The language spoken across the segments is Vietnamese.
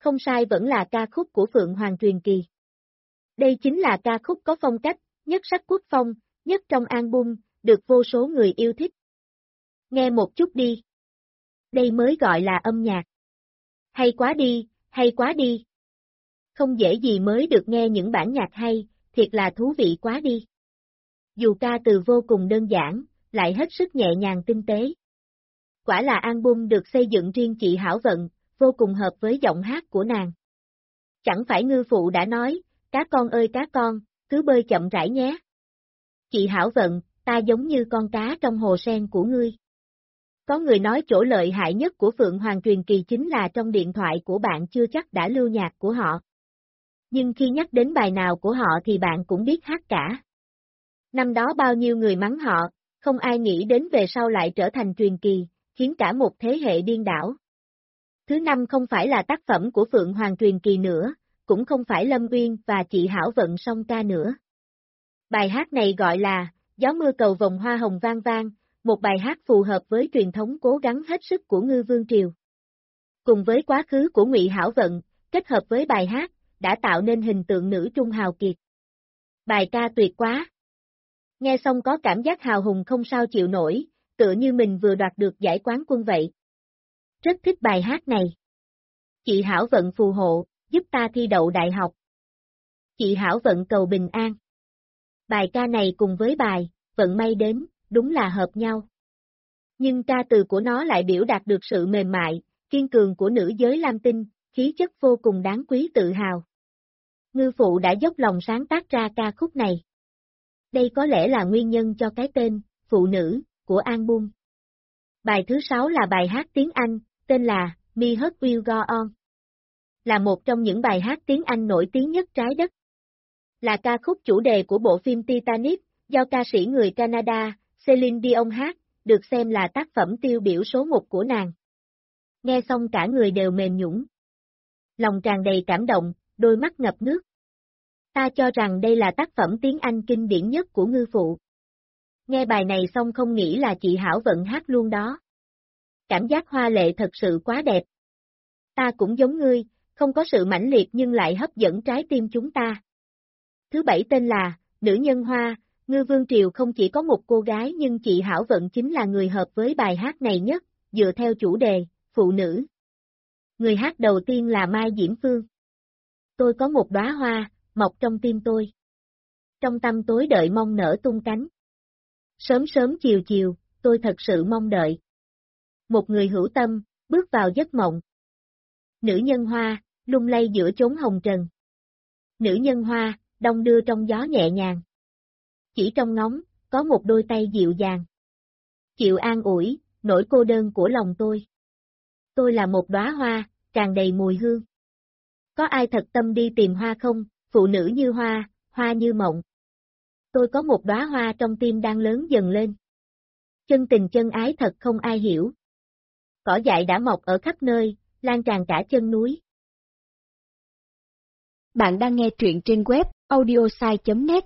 không sai vẫn là ca khúc của Phượng Hoàng truyền kỳ. Đây chính là ca khúc có phong cách, nhất sắc quốc phong, nhất trong album, được vô số người yêu thích. Nghe một chút đi. Đây mới gọi là âm nhạc. Hay quá đi, hay quá đi. Không dễ gì mới được nghe những bản nhạc hay, thiệt là thú vị quá đi. Dù ca từ vô cùng đơn giản, lại hết sức nhẹ nhàng tinh tế. Quả là album được xây dựng riêng chị Hảo Vận, vô cùng hợp với giọng hát của nàng. Chẳng phải ngư phụ đã nói, cá con ơi cá con, cứ bơi chậm rãi nhé. Chị Hảo Vận, ta giống như con cá trong hồ sen của ngươi. Có người nói chỗ lợi hại nhất của Phượng Hoàng truyền kỳ chính là trong điện thoại của bạn chưa chắc đã lưu nhạc của họ. Nhưng khi nhắc đến bài nào của họ thì bạn cũng biết hát cả. Năm đó bao nhiêu người mắng họ, không ai nghĩ đến về sau lại trở thành truyền kỳ, khiến cả một thế hệ điên đảo. Thứ năm không phải là tác phẩm của Phượng Hoàng truyền kỳ nữa, cũng không phải Lâm Uyên và chị Hảo Vận song ca nữa. Bài hát này gọi là Gió mưa cầu vòng hoa hồng vang vang, một bài hát phù hợp với truyền thống cố gắng hết sức của Ngư Vương Triều. Cùng với quá khứ của Ngụy Hảo Vận, kết hợp với bài hát, đã tạo nên hình tượng nữ trung hào kiệt. Bài ca tuyệt quá. Nghe xong có cảm giác hào hùng không sao chịu nổi, tựa như mình vừa đoạt được giải quán quân vậy. Rất thích bài hát này. Chị Hảo Vận phù hộ, giúp ta thi đậu đại học. Chị Hảo Vận cầu bình an. Bài ca này cùng với bài, vận may đến, đúng là hợp nhau. Nhưng ca từ của nó lại biểu đạt được sự mềm mại, kiên cường của nữ giới Lam Tinh, khí chất vô cùng đáng quý tự hào. Ngư phụ đã dốc lòng sáng tác ra ca khúc này. Đây có lẽ là nguyên nhân cho cái tên, Phụ Nữ, của album. Bài thứ 6 là bài hát tiếng Anh, tên là My Heart Will Go On. Là một trong những bài hát tiếng Anh nổi tiếng nhất trái đất. Là ca khúc chủ đề của bộ phim Titanic, do ca sĩ người Canada, Celine Dion hát, được xem là tác phẩm tiêu biểu số 1 của nàng. Nghe xong cả người đều mềm nhũn. Lòng tràn đầy cảm động, đôi mắt ngập nước. Ta cho rằng đây là tác phẩm tiếng Anh kinh điển nhất của ngư phụ. Nghe bài này xong không nghĩ là chị Hảo Vận hát luôn đó. Cảm giác hoa lệ thật sự quá đẹp. Ta cũng giống ngươi, không có sự mãnh liệt nhưng lại hấp dẫn trái tim chúng ta. Thứ 7 tên là Nữ Nhân Hoa. Ngư Vương Triều không chỉ có một cô gái nhưng chị Hảo Vận chính là người hợp với bài hát này nhất, dựa theo chủ đề, phụ nữ. Người hát đầu tiên là Mai Diễm Phương. Tôi có một đóa hoa, mọc trong tim tôi. Trong tâm tối đợi mong nở tung cánh. Sớm sớm chiều chiều, tôi thật sự mong đợi. Một người hữu tâm, bước vào giấc mộng. Nữ nhân hoa, lung lay giữa chốn hồng trần. Nữ nhân hoa, đong đưa trong gió nhẹ nhàng. Chỉ trong ngóng, có một đôi tay dịu dàng. Chịu an ủi, nỗi cô đơn của lòng tôi. Tôi là một đóa hoa, tràn đầy mùi hương. Có ai thật tâm đi tìm hoa không, phụ nữ như hoa, hoa như mộng. Tôi có một đóa hoa trong tim đang lớn dần lên. Chân tình chân ái thật không ai hiểu. Cỏ dại đã mọc ở khắp nơi, lan tràn cả chân núi. Bạn đang nghe truyện trên web audiosai.net.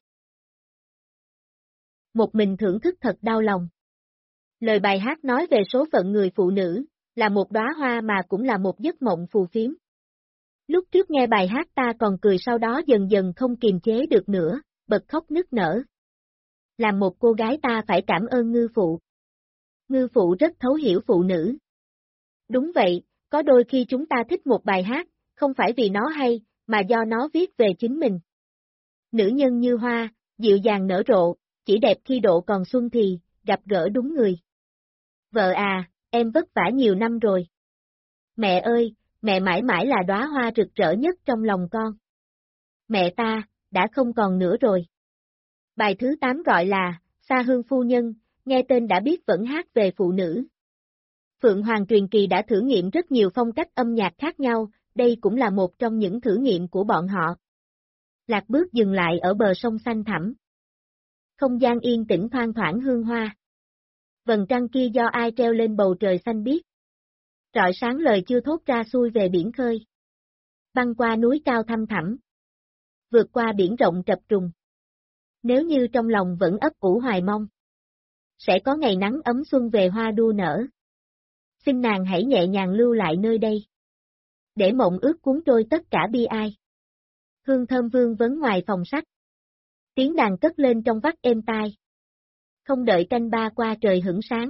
Một mình thưởng thức thật đau lòng. Lời bài hát nói về số phận người phụ nữ, là một đóa hoa mà cũng là một giấc mộng phù phiếm. Lúc trước nghe bài hát ta còn cười sau đó dần dần không kiềm chế được nữa, bật khóc nức nở. Làm một cô gái ta phải cảm ơn ngư phụ. Ngư phụ rất thấu hiểu phụ nữ. Đúng vậy, có đôi khi chúng ta thích một bài hát, không phải vì nó hay, mà do nó viết về chính mình. Nữ nhân như hoa, dịu dàng nở rộ, chỉ đẹp khi độ còn xuân thì, gặp gỡ đúng người. Vợ à, em vất vả nhiều năm rồi. Mẹ ơi, mẹ mãi mãi là đóa hoa rực rỡ nhất trong lòng con. Mẹ ta, đã không còn nữa rồi. Bài thứ 8 gọi là, Xa Hương Phu Nhân, nghe tên đã biết vẫn hát về phụ nữ. Phượng Hoàng truyền kỳ đã thử nghiệm rất nhiều phong cách âm nhạc khác nhau, đây cũng là một trong những thử nghiệm của bọn họ. Lạc bước dừng lại ở bờ sông xanh thẳm. Không gian yên tĩnh thoang thoảng hương hoa. Vầng trăng kia do ai treo lên bầu trời xanh biếc. Rọi sáng lời chưa thốt ra xuôi về biển khơi. Băng qua núi cao thăm thẳm. Vượt qua biển rộng trập trùng. Nếu như trong lòng vẫn ấp ủ hoài mong. Sẽ có ngày nắng ấm xuân về hoa đua nở. Xin nàng hãy nhẹ nhàng lưu lại nơi đây. Để mộng ước cuốn trôi tất cả bi ai. Hương thơm vương vấn ngoài phòng sách. Tiếng đàn cất lên trong vắt êm tai. Không đợi canh ba qua trời hửng sáng.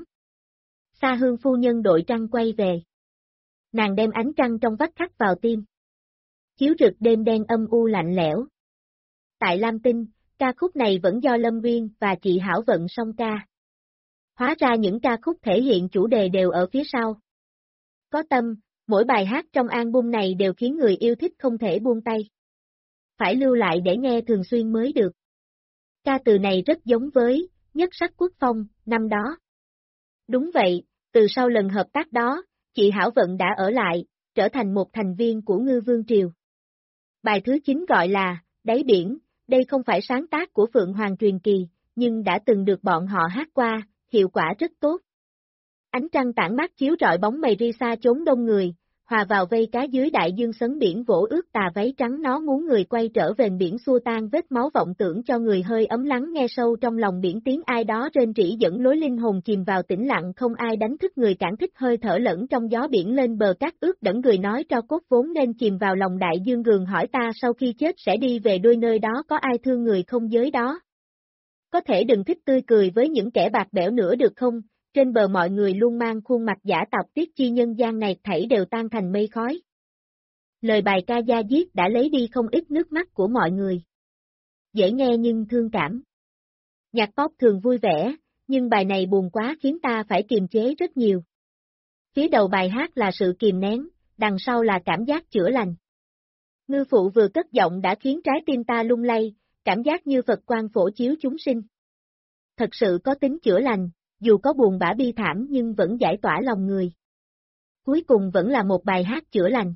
Xa hương phu nhân đội trăng quay về. Nàng đem ánh trăng trong vắt khắc vào tim. Chiếu rực đêm đen âm u lạnh lẽo. Tại Lam Tinh, ca khúc này vẫn do Lâm Nguyên và chị Hảo Vận song ca. Hóa ra những ca khúc thể hiện chủ đề đều ở phía sau. Có tâm, mỗi bài hát trong album này đều khiến người yêu thích không thể buông tay. Phải lưu lại để nghe thường xuyên mới được. Ca từ này rất giống với Nhất Sắc Quốc Phong năm đó. Đúng vậy, từ sau lần hợp tác đó, chị Hảo Vận đã ở lại, trở thành một thành viên của Ngư Vương Triều. Bài thứ 9 gọi là Đáy Biển, đây không phải sáng tác của Phượng Hoàng Truyền Kỳ, nhưng đã từng được bọn họ hát qua, hiệu quả rất tốt. Ánh trăng tản mát chiếu rọi bóng mây ri xa chốn đông người, hòa vào vây cá dưới đại dương sấn biển vỗ ướt tà váy trắng nó muốn người quay trở về biển xua tan vết máu vọng tưởng cho người hơi ấm lắng nghe sâu trong lòng biển tiếng ai đó rên rỉ dẫn lối linh hồn chìm vào tĩnh lặng không ai đánh thức người cản thích hơi thở lẫn trong gió biển lên bờ cát ướt đẫm người nói cho cốt vốn nên chìm vào lòng đại dương gường hỏi ta sau khi chết sẽ đi về đôi nơi đó có ai thương người không giới đó. Có thể đừng thích tươi cười với những kẻ bạc bẽo nữa được không? Trên bờ mọi người luôn mang khuôn mặt giả tạp tiếc chi nhân gian này thảy đều tan thành mây khói. Lời bài ca da diết đã lấy đi không ít nước mắt của mọi người. Dễ nghe nhưng thương cảm. Nhạc pop thường vui vẻ, nhưng bài này buồn quá khiến ta phải kiềm chế rất nhiều. Phía đầu bài hát là sự kìm nén, đằng sau là cảm giác chữa lành. Ngư phụ vừa cất giọng đã khiến trái tim ta lung lay, cảm giác như Phật quang phổ chiếu chúng sinh. Thật sự có tính chữa lành. Dù có buồn bã bi thảm nhưng vẫn giải tỏa lòng người. Cuối cùng vẫn là một bài hát chữa lành.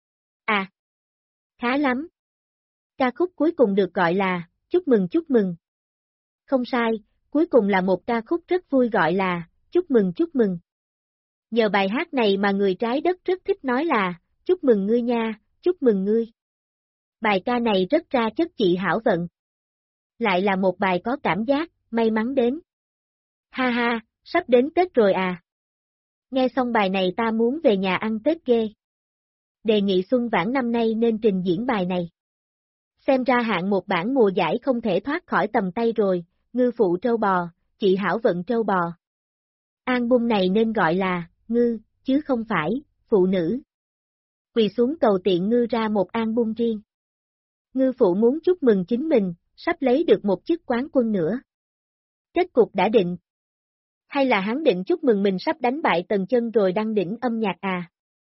À! Khá lắm! Ca khúc cuối cùng được gọi là Chúc mừng chúc mừng. Không sai, cuối cùng là một ca khúc rất vui gọi là Chúc mừng chúc mừng. Nhờ bài hát này mà người trái đất rất thích nói là chúc mừng ngươi nha, chúc mừng ngươi. Bài ca này rất ra chất chị Hảo Vận. Lại là một bài có cảm giác, may mắn đến. Ha ha, sắp đến Tết rồi à. Nghe xong bài này ta muốn về nhà ăn Tết ghê. Đề nghị Xuân Vãn năm nay nên trình diễn bài này. Xem ra hạng một bản mùa giải không thể thoát khỏi tầm tay rồi, Ngư phụ trâu bò, chị Hảo Vận trâu bò. Album này nên gọi là Ngư, chứ không phải phụ nữ. Quỳ xuống cầu tiện Ngư ra một album riêng. Ngư phụ muốn chúc mừng chính mình, sắp lấy được một chức quán quân nữa. Kết cục đã định. Hay là hắn định chúc mừng mình sắp đánh bại Tần Chân rồi đăng đỉnh âm nhạc à?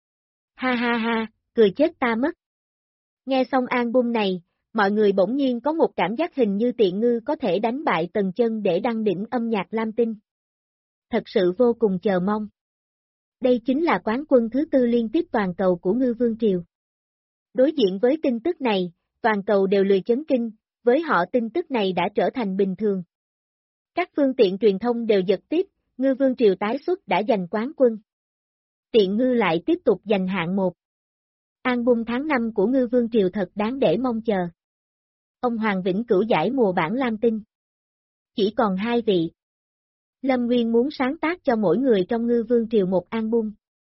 Ha ha ha, cười chết ta mất. Nghe xong album này, mọi người bỗng nhiên có một cảm giác hình như tiện Ngư có thể đánh bại Tần Chân để đăng đỉnh âm nhạc Lam Tinh. Thật sự vô cùng chờ mong. Đây chính là quán quân thứ 4 liên tiếp toàn cầu của Ngư Vương Triều. Đối diện với tin tức này, toàn cầu đều lười chấn kinh, với họ tin tức này đã trở thành bình thường. Các phương tiện truyền thông đều giật tít, Ngư Vương Triều tái xuất đã giành quán quân. Tiện Ngư lại tiếp tục giành hạng 1. Album tháng 5 của Ngư Vương Triều thật đáng để mong chờ. Ông Hoàng Vĩnh Cửu giải mùa bản Lam Tinh. Chỉ còn 2 vị. Lâm Nguyên muốn sáng tác cho mỗi người trong Ngư Vương Triều một album.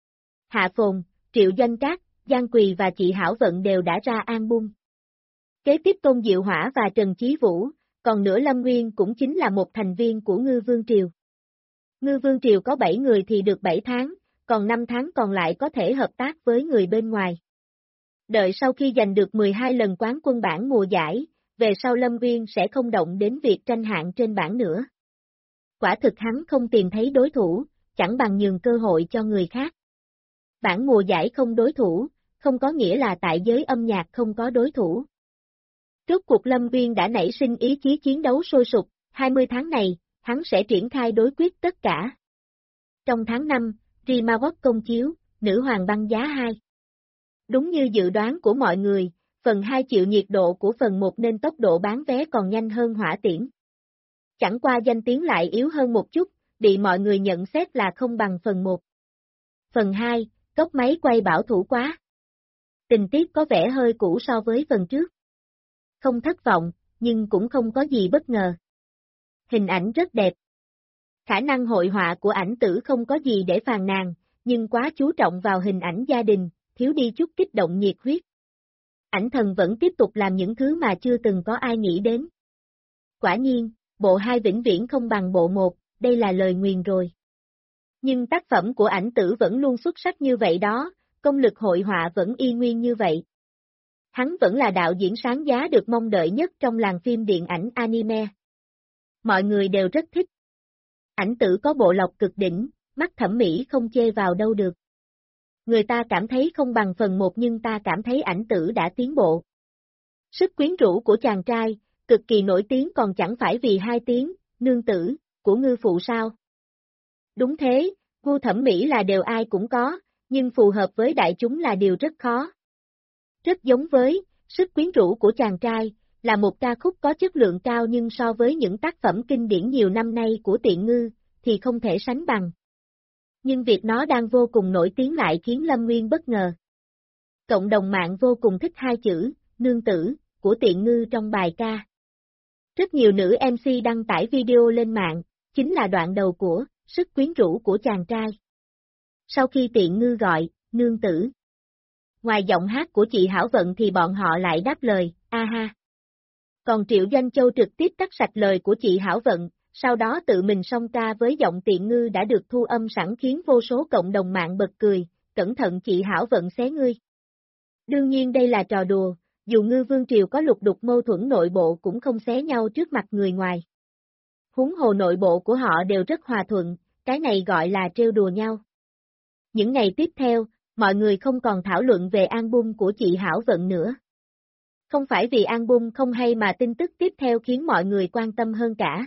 Hạ Phồn, Triệu Doanh Trác, Giang Quỳ và chị Hảo Vận đều đã ra album. Kế tiếp Tôn Diệu Hỏa và Trần Chí Vũ, còn nữa Lâm Nguyên cũng chính là một thành viên của Ngư Vương Triều. Ngư Vương Triều có 7 người thì được 7 tháng, còn 5 tháng còn lại có thể hợp tác với người bên ngoài. Đợi sau khi giành được 12 lần quán quân bảng mùa giải, về sau Lâm Nguyên sẽ không động đến việc tranh hạng trên bảng nữa. Quả thực hắn không tìm thấy đối thủ, chẳng bằng nhường cơ hội cho người khác. Bảng mùa giải không đối thủ, không có nghĩa là tại giới âm nhạc không có đối thủ. Rốt cuộc Lâm Nguyên đã nảy sinh ý chí chiến đấu sôi sục, 20 tháng này, hắn sẽ triển khai đối quyết tất cả. Trong tháng 5, Rimawat công chiếu, Nữ Hoàng băng giá 2. Đúng như dự đoán của mọi người, phần 2 chịu nhiệt độ của phần 1 nên tốc độ bán vé còn nhanh hơn hỏa tiễn. Chẳng qua danh tiếng lại yếu hơn một chút, bị mọi người nhận xét là không bằng phần 1. Phần 2, cốc máy quay bảo thủ quá. Tình tiết có vẻ hơi cũ so với phần trước. Không thất vọng, nhưng cũng không có gì bất ngờ. Hình ảnh rất đẹp. Khả năng hội họa của ảnh tử không có gì để phàn nàn, nhưng quá chú trọng vào hình ảnh gia đình, thiếu đi chút kích động nhiệt huyết. Ảnh thần vẫn tiếp tục làm những thứ mà chưa từng có ai nghĩ đến. Quả nhiên, bộ 2 vĩnh viễn không bằng bộ 1, đây là lời nguyền rồi. Nhưng tác phẩm của ảnh tử vẫn luôn xuất sắc như vậy đó, công lực hội họa vẫn y nguyên như vậy. Hắn vẫn là đạo diễn sáng giá được mong đợi nhất trong làng phim điện ảnh anime. Mọi người đều rất thích. Ảnh tử có bộ lọc cực đỉnh, mắt thẩm mỹ không chê vào đâu được. Người ta cảm thấy không bằng phần 1 nhưng ta cảm thấy ảnh tử đã tiến bộ. Sức quyến rũ của chàng trai, cực kỳ nổi tiếng còn chẳng phải vì 2 tiếng, nương tử, của ngư phụ sao. Đúng thế, gu thẩm mỹ là điều ai cũng có, nhưng phù hợp với đại chúng là điều rất khó. Rất giống với, sức quyến rũ của chàng trai, là một ca khúc có chất lượng cao nhưng so với những tác phẩm kinh điển nhiều năm nay của Tiện Ngư, thì không thể sánh bằng. Nhưng việc nó đang vô cùng nổi tiếng lại khiến Lâm Nguyên bất ngờ. Cộng đồng mạng vô cùng thích 2 chữ, nương tử, của Tiện Ngư trong bài ca. Rất nhiều nữ MC đăng tải video lên mạng, chính là đoạn đầu của, sức quyến rũ của chàng trai. Sau khi Tiện Ngư gọi, nương tử. Ngoài giọng hát của chị Hảo Vận thì bọn họ lại đáp lời, a ha. Còn Triệu Doanh Châu trực tiếp cắt sạch lời của chị Hảo Vận, sau đó tự mình song ca với giọng Tiện Ngư đã được thu âm sẵn khiến vô số cộng đồng mạng bật cười, cẩn thận chị Hảo Vận xé ngươi. Đương nhiên đây là trò đùa, dù Ngư Vương Triều có lục đục mâu thuẫn nội bộ cũng không xé nhau trước mặt người ngoài. Huống hồ nội bộ của họ đều rất hòa thuận, cái này gọi là trêu đùa nhau. Những ngày tiếp theo, mọi người không còn thảo luận về album của chị Hảo Vận nữa. Không phải vì album không hay mà tin tức tiếp theo khiến mọi người quan tâm hơn cả.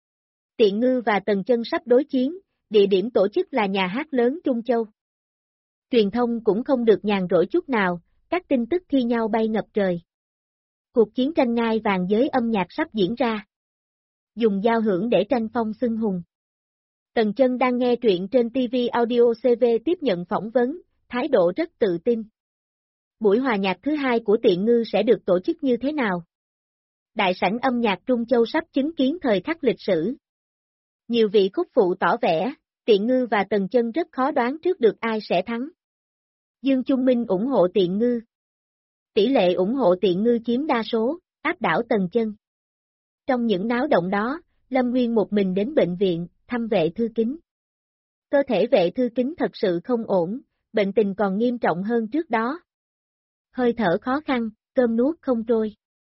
Tiện Ngư và Tần Chân sắp đối chiến, địa điểm tổ chức là nhà hát lớn Trung Châu. Truyền thông cũng không được nhàn rỗi chút nào, các tin tức thi nhau bay ngập trời. Cuộc chiến tranh ngai vàng giới âm nhạc sắp diễn ra. Dùng giao hưởng để tranh phong xưng hùng. Tần Chân đang nghe truyện trên TV Audio CV tiếp nhận phỏng vấn, thái độ rất tự tin. Buổi hòa nhạc thứ 2 của Tiện Ngư sẽ được tổ chức như thế nào? Đại sảnh âm nhạc Trung Châu sắp chứng kiến thời khắc lịch sử. Nhiều vị khúc phụ tỏ vẻ, Tiện Ngư và Tần Chân rất khó đoán trước được ai sẽ thắng. Dương Trung Minh ủng hộ Tiện Ngư. Tỷ lệ ủng hộ Tiện Ngư chiếm đa số, áp đảo Tần Chân. Trong những náo động đó, Lâm Nguyên một mình đến bệnh viện, thăm Vệ Thư Kính. Cơ thể Vệ Thư Kính thật sự không ổn, bệnh tình còn nghiêm trọng hơn trước đó. Hơi thở khó khăn, cơm nuốt không trôi.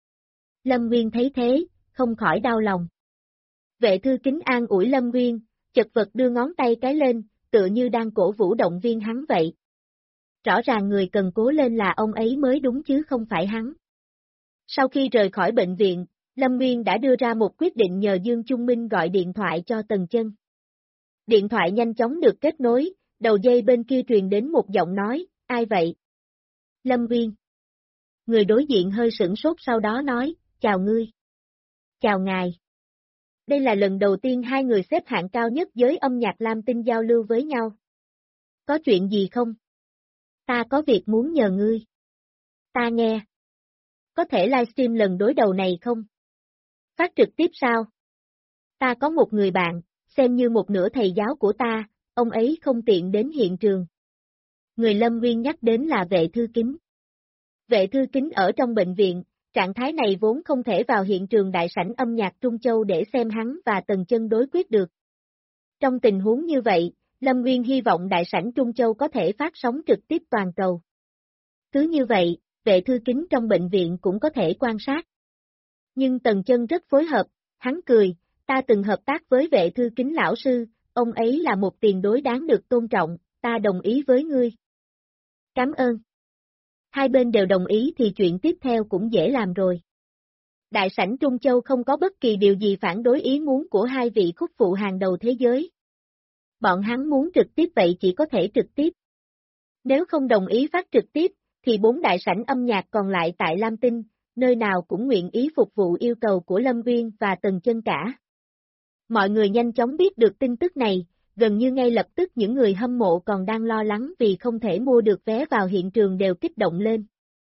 Lâm Nguyên thấy thế, không khỏi đau lòng. Vệ Thư Kính an ủi Lâm Nguyên, chật vật đưa ngón tay cái lên, tựa như đang cổ vũ động viên hắn vậy. Rõ ràng người cần cố lên là ông ấy mới đúng chứ không phải hắn. Sau khi rời khỏi bệnh viện, Lâm Nguyên đã đưa ra một quyết định nhờ Dương Trung Minh gọi điện thoại cho Tần Chân. Điện thoại nhanh chóng được kết nối, đầu dây bên kia truyền đến một giọng nói, ai vậy? Lâm Nguyên. Người đối diện hơi sửng sốt sau đó nói, chào ngươi. Chào ngài. Đây là lần đầu tiên hai người xếp hạng cao nhất giới âm nhạc Lam Tinh giao lưu với nhau. Có chuyện gì không? Ta có việc muốn nhờ ngươi. Ta nghe. Có thể livestream lần đối đầu này không? Phát trực tiếp sao? Ta có một người bạn, xem như một nửa thầy giáo của ta, ông ấy không tiện đến hiện trường. Người Lâm Nguyên nhắc đến là Vệ Thư Kính. Vệ Thư Kính ở trong bệnh viện, trạng thái này vốn không thể vào hiện trường đại sảnh âm nhạc Trung Châu để xem hắn và Tần Chân đối quyết được. Trong tình huống như vậy, Lâm Nguyên hy vọng đại sảnh Trung Châu có thể phát sóng trực tiếp toàn cầu. Cứ như vậy, Vệ Thư Kính trong bệnh viện cũng có thể quan sát. Nhưng Tần Chân rất phối hợp, hắn cười, ta từng hợp tác với Vệ Thư Kính lão sư, ông ấy là một tiền bối đáng được tôn trọng, ta đồng ý với ngươi. Cảm ơn. Hai bên đều đồng ý thì chuyện tiếp theo cũng dễ làm rồi. Đại sảnh Trung Châu không có bất kỳ điều gì phản đối ý muốn của hai vị khúc phụ hàng đầu thế giới. Bọn hắn muốn trực tiếp vậy chỉ có thể trực tiếp. Nếu không đồng ý phát trực tiếp, thì 4 đại sảnh âm nhạc còn lại tại Lam Tinh, nơi nào cũng nguyện ý phục vụ yêu cầu của Lâm Nguyên và Tần Chân cả. Mọi người nhanh chóng biết được tin tức này, gần như ngay lập tức những người hâm mộ còn đang lo lắng vì không thể mua được vé vào hiện trường đều kích động lên.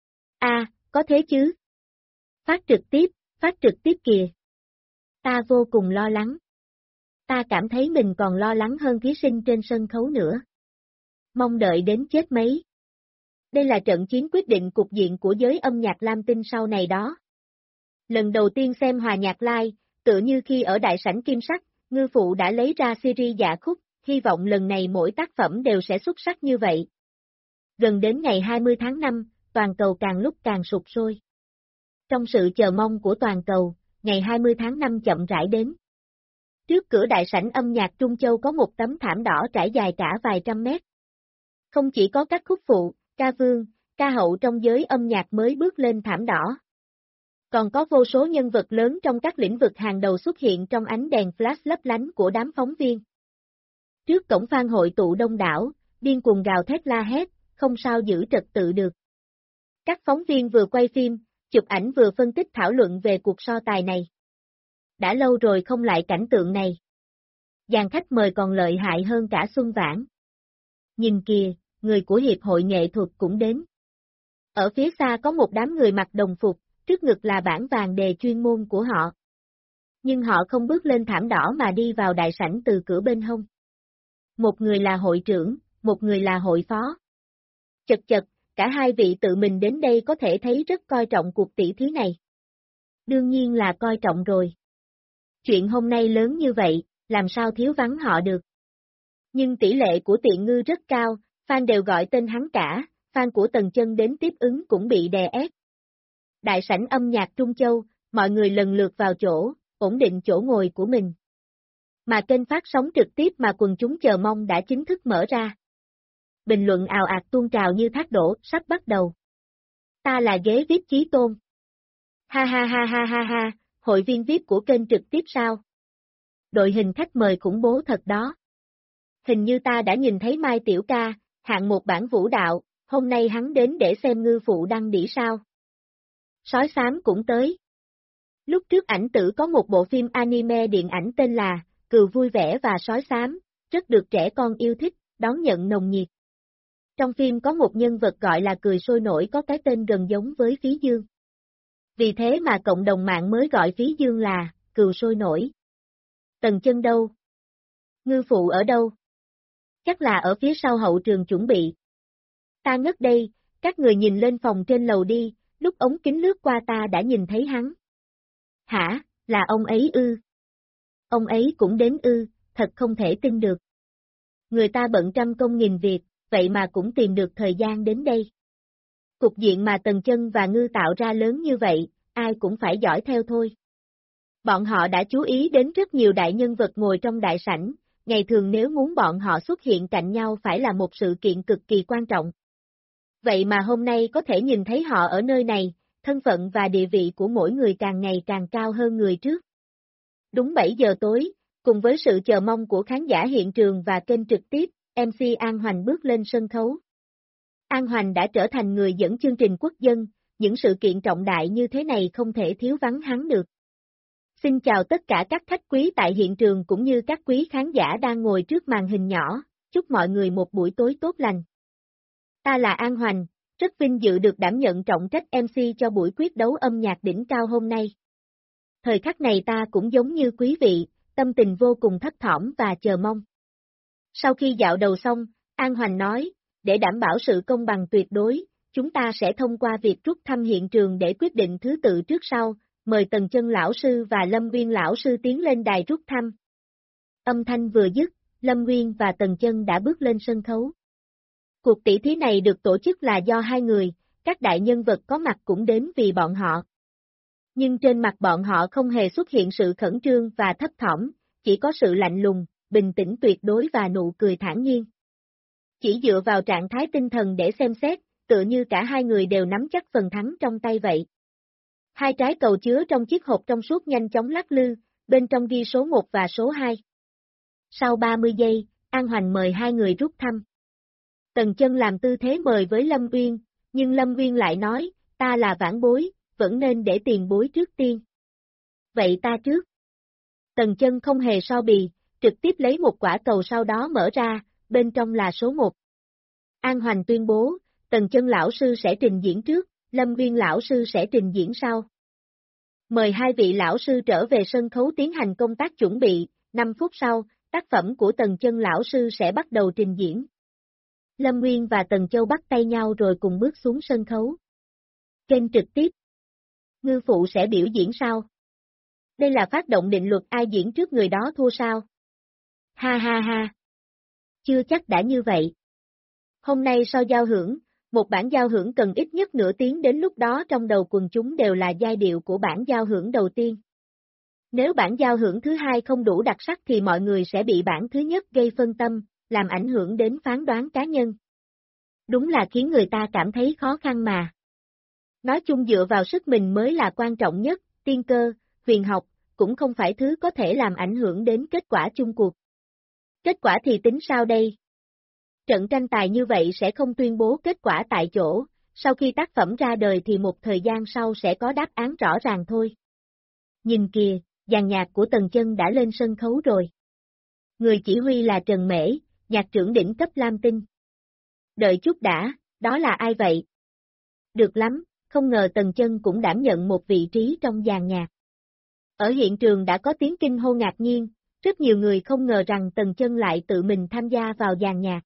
Có thế chứ? Phát trực tiếp kìa. Ta vô cùng lo lắng. Ta cảm thấy mình còn lo lắng hơn thí sinh trên sân khấu nữa. Mong đợi đến chết mấy. Đây là trận chiến quyết định cục diện của giới âm nhạc Lam Tinh sau này đó. Lần đầu tiên xem hòa nhạc live, tựa như khi ở đại sảnh Kim Sắc, Ngư Phụ đã lấy ra series dạ khúc, hy vọng lần này mỗi tác phẩm đều sẽ xuất sắc như vậy. Gần đến ngày 20 tháng 5, toàn cầu càng lúc càng sụp sôi. Trong sự chờ mong của toàn cầu, ngày 20 tháng 5 chậm rãi đến. Trước cửa đại sảnh âm nhạc Trung Châu có một tấm thảm đỏ trải dài cả vài trăm mét. Không chỉ có các khúc phụ, ca vương, ca hậu trong giới âm nhạc mới bước lên thảm đỏ. Còn có vô số nhân vật lớn trong các lĩnh vực hàng đầu xuất hiện trong ánh đèn flash lấp lánh của đám phóng viên. Trước cổng fan hội tụ đông đảo, điên cuồng gào thét la hét, không sao giữ trật tự được. Các phóng viên vừa quay phim, chụp ảnh vừa phân tích thảo luận về cuộc so tài này. Đã lâu rồi không lại cảnh tượng này. Dàn khách mời còn lợi hại hơn cả Xuân Vãn. Nhìn kìa, người của Hiệp hội nghệ thuật cũng đến. Ở phía xa có một đám người mặc đồng phục, trước ngực là bảng vàng đề chuyên môn của họ. Nhưng họ không bước lên thảm đỏ mà đi vào đại sảnh từ cửa bên hông. Một người là hội trưởng, một người là hội phó. Chật chật, cả hai vị tự mình đến đây có thể thấy rất coi trọng cuộc tỷ thí này. Đương nhiên là coi trọng rồi. Chuyện hôm nay lớn như vậy, làm sao thiếu vắng họ được. Nhưng tỷ lệ của Tiện Ngư rất cao, fan đều gọi tên hắn cả, fan của Tần Chân đến tiếp ứng cũng bị đè ép. Đại sảnh âm nhạc Trung Châu, mọi người lần lượt vào chỗ, ổn định chỗ ngồi của mình. Mà kênh phát sóng trực tiếp mà quần chúng chờ mong đã chính thức mở ra. Bình luận ào ạt tuôn trào như thác đổ, sắp bắt đầu. Ta là ghế VIP Chí Tôn. Ha ha ha ha ha ha, hội viên VIP của kênh trực tiếp sao? Đội hình khách mời khủng bố thật đó. Hình như ta đã nhìn thấy Mai Tiểu Ca, hạng một bản vũ đạo, hôm nay hắn đến để xem Ngư Phụ đăng đĩa sao. Sói xám cũng tới. Lúc trước ảnh tử có một bộ phim anime điện ảnh tên là Cừu Vui Vẻ và Sói Xám, rất được trẻ con yêu thích, đón nhận nồng nhiệt. Trong phim có một nhân vật gọi là Cười Sôi Nổi có cái tên gần giống với Phí Dương. Vì thế mà cộng đồng mạng mới gọi Phí Dương là Cừu Sôi Nổi. Tần Chân đâu? Ngư Phụ ở đâu? Chắc là ở phía sau hậu trường chuẩn bị. Ta ngất đây, các người nhìn lên phòng trên lầu đi, lúc ống kính lướt qua ta đã nhìn thấy hắn. Hả, là ông ấy ư? Ông ấy cũng đến ư, thật không thể tin được. Người ta bận trăm công nghìn việc, vậy mà cũng tìm được thời gian đến đây. Cục diện mà Tần Chân và Ngư tạo ra lớn như vậy, ai cũng phải giỏi theo thôi. Bọn họ đã chú ý đến rất nhiều đại nhân vật ngồi trong đại sảnh, ngày thường nếu muốn bọn họ xuất hiện cạnh nhau phải là một sự kiện cực kỳ quan trọng. Vậy mà hôm nay có thể nhìn thấy họ ở nơi này, thân phận và địa vị của mỗi người càng ngày càng cao hơn người trước. Đúng 7 giờ tối, cùng với sự chờ mong của khán giả hiện trường và kênh trực tiếp, MC An Hoành bước lên sân khấu. An Hoành đã trở thành người dẫn chương trình quốc dân, những sự kiện trọng đại như thế này không thể thiếu vắng hắn được. Xin chào tất cả các khách quý tại hiện trường cũng như các quý khán giả đang ngồi trước màn hình nhỏ, chúc mọi người một buổi tối tốt lành. Ta là An Hoành, rất vinh dự được đảm nhận trọng trách MC cho buổi quyết đấu âm nhạc đỉnh cao hôm nay. Thời khắc này ta cũng giống như quý vị, tâm tình vô cùng thấp thỏm và chờ mong. Sau khi dạo đầu xong, An Hoành nói, để đảm bảo sự công bằng tuyệt đối, chúng ta sẽ thông qua việc rút thăm hiện trường để quyết định thứ tự trước sau, mời Tần Chân lão sư và Lâm Nguyên lão sư tiến lên đài rút thăm. Âm thanh vừa dứt, Lâm Nguyên và Tần Chân đã bước lên sân khấu. Cuộc tỷ thí này được tổ chức là do hai người, các đại nhân vật có mặt cũng đến vì bọn họ. Nhưng trên mặt bọn họ không hề xuất hiện sự khẩn trương và thấp thỏm, chỉ có sự lạnh lùng, bình tĩnh tuyệt đối và nụ cười thản nhiên. Chỉ dựa vào trạng thái tinh thần để xem xét, tựa như cả hai người đều nắm chắc phần thắng trong tay vậy. Hai trái cầu chứa trong chiếc hộp trong suốt nhanh chóng lắc lư, bên trong ghi số 1 và số 2. Sau 30 giây, An Hoành mời hai người rút thăm. Tần Chân làm tư thế mời với Lâm Uyên, nhưng Lâm Uyên lại nói, ta là vãn bối, vẫn nên để tiền bối trước tiên. Vậy ta trước. Tần Chân không hề so bì, trực tiếp lấy một quả cầu sau đó mở ra, bên trong là số 1. An Hoành tuyên bố, Tần Chân lão sư sẽ trình diễn trước, Lâm Uyên lão sư sẽ trình diễn sau. Mời hai vị lão sư trở về sân khấu tiến hành công tác chuẩn bị, 5 phút sau, tác phẩm của Tần Chân lão sư sẽ bắt đầu trình diễn. Lâm Nguyên và Tần Châu bắt tay nhau rồi cùng bước xuống sân khấu. Kênh trực tiếp. Ngư phụ sẽ biểu diễn sao? Đây là phát động định luật ai diễn trước người đó thua sao? Ha ha ha. Chưa chắc đã như vậy. Hôm nay sau giao hưởng, một bản giao hưởng cần ít nhất nửa tiếng, đến lúc đó trong đầu quần chúng đều là giai điệu của bản giao hưởng đầu tiên. Nếu bản giao hưởng thứ hai không đủ đặc sắc thì mọi người sẽ bị bản thứ nhất gây phân tâm, làm ảnh hưởng đến phán đoán cá nhân. Đúng là khiến người ta cảm thấy khó khăn mà. Nói chung dựa vào sức mình mới là quan trọng nhất, tiên cơ, huyền học, cũng không phải thứ có thể làm ảnh hưởng đến kết quả chung cuộc. Kết quả thì tính sao đây? Trận tranh tài như vậy sẽ không tuyên bố kết quả tại chỗ, sau khi tác phẩm ra đời thì một thời gian sau sẽ có đáp án rõ ràng thôi. Nhìn kìa, dàn nhạc của Tần Chân đã lên sân khấu rồi. Người chỉ huy là Trần Mễ, nhạc trưởng đỉnh cấp Lam Tinh. Đợi chút đã, đó là ai vậy? Được lắm, không ngờ Tần Chân cũng đảm nhận một vị trí trong dàn nhạc. Ở hiện trường đã có tiếng kinh hô ngạc nhiên, rất nhiều người không ngờ rằng Tần Chân lại tự mình tham gia vào dàn nhạc.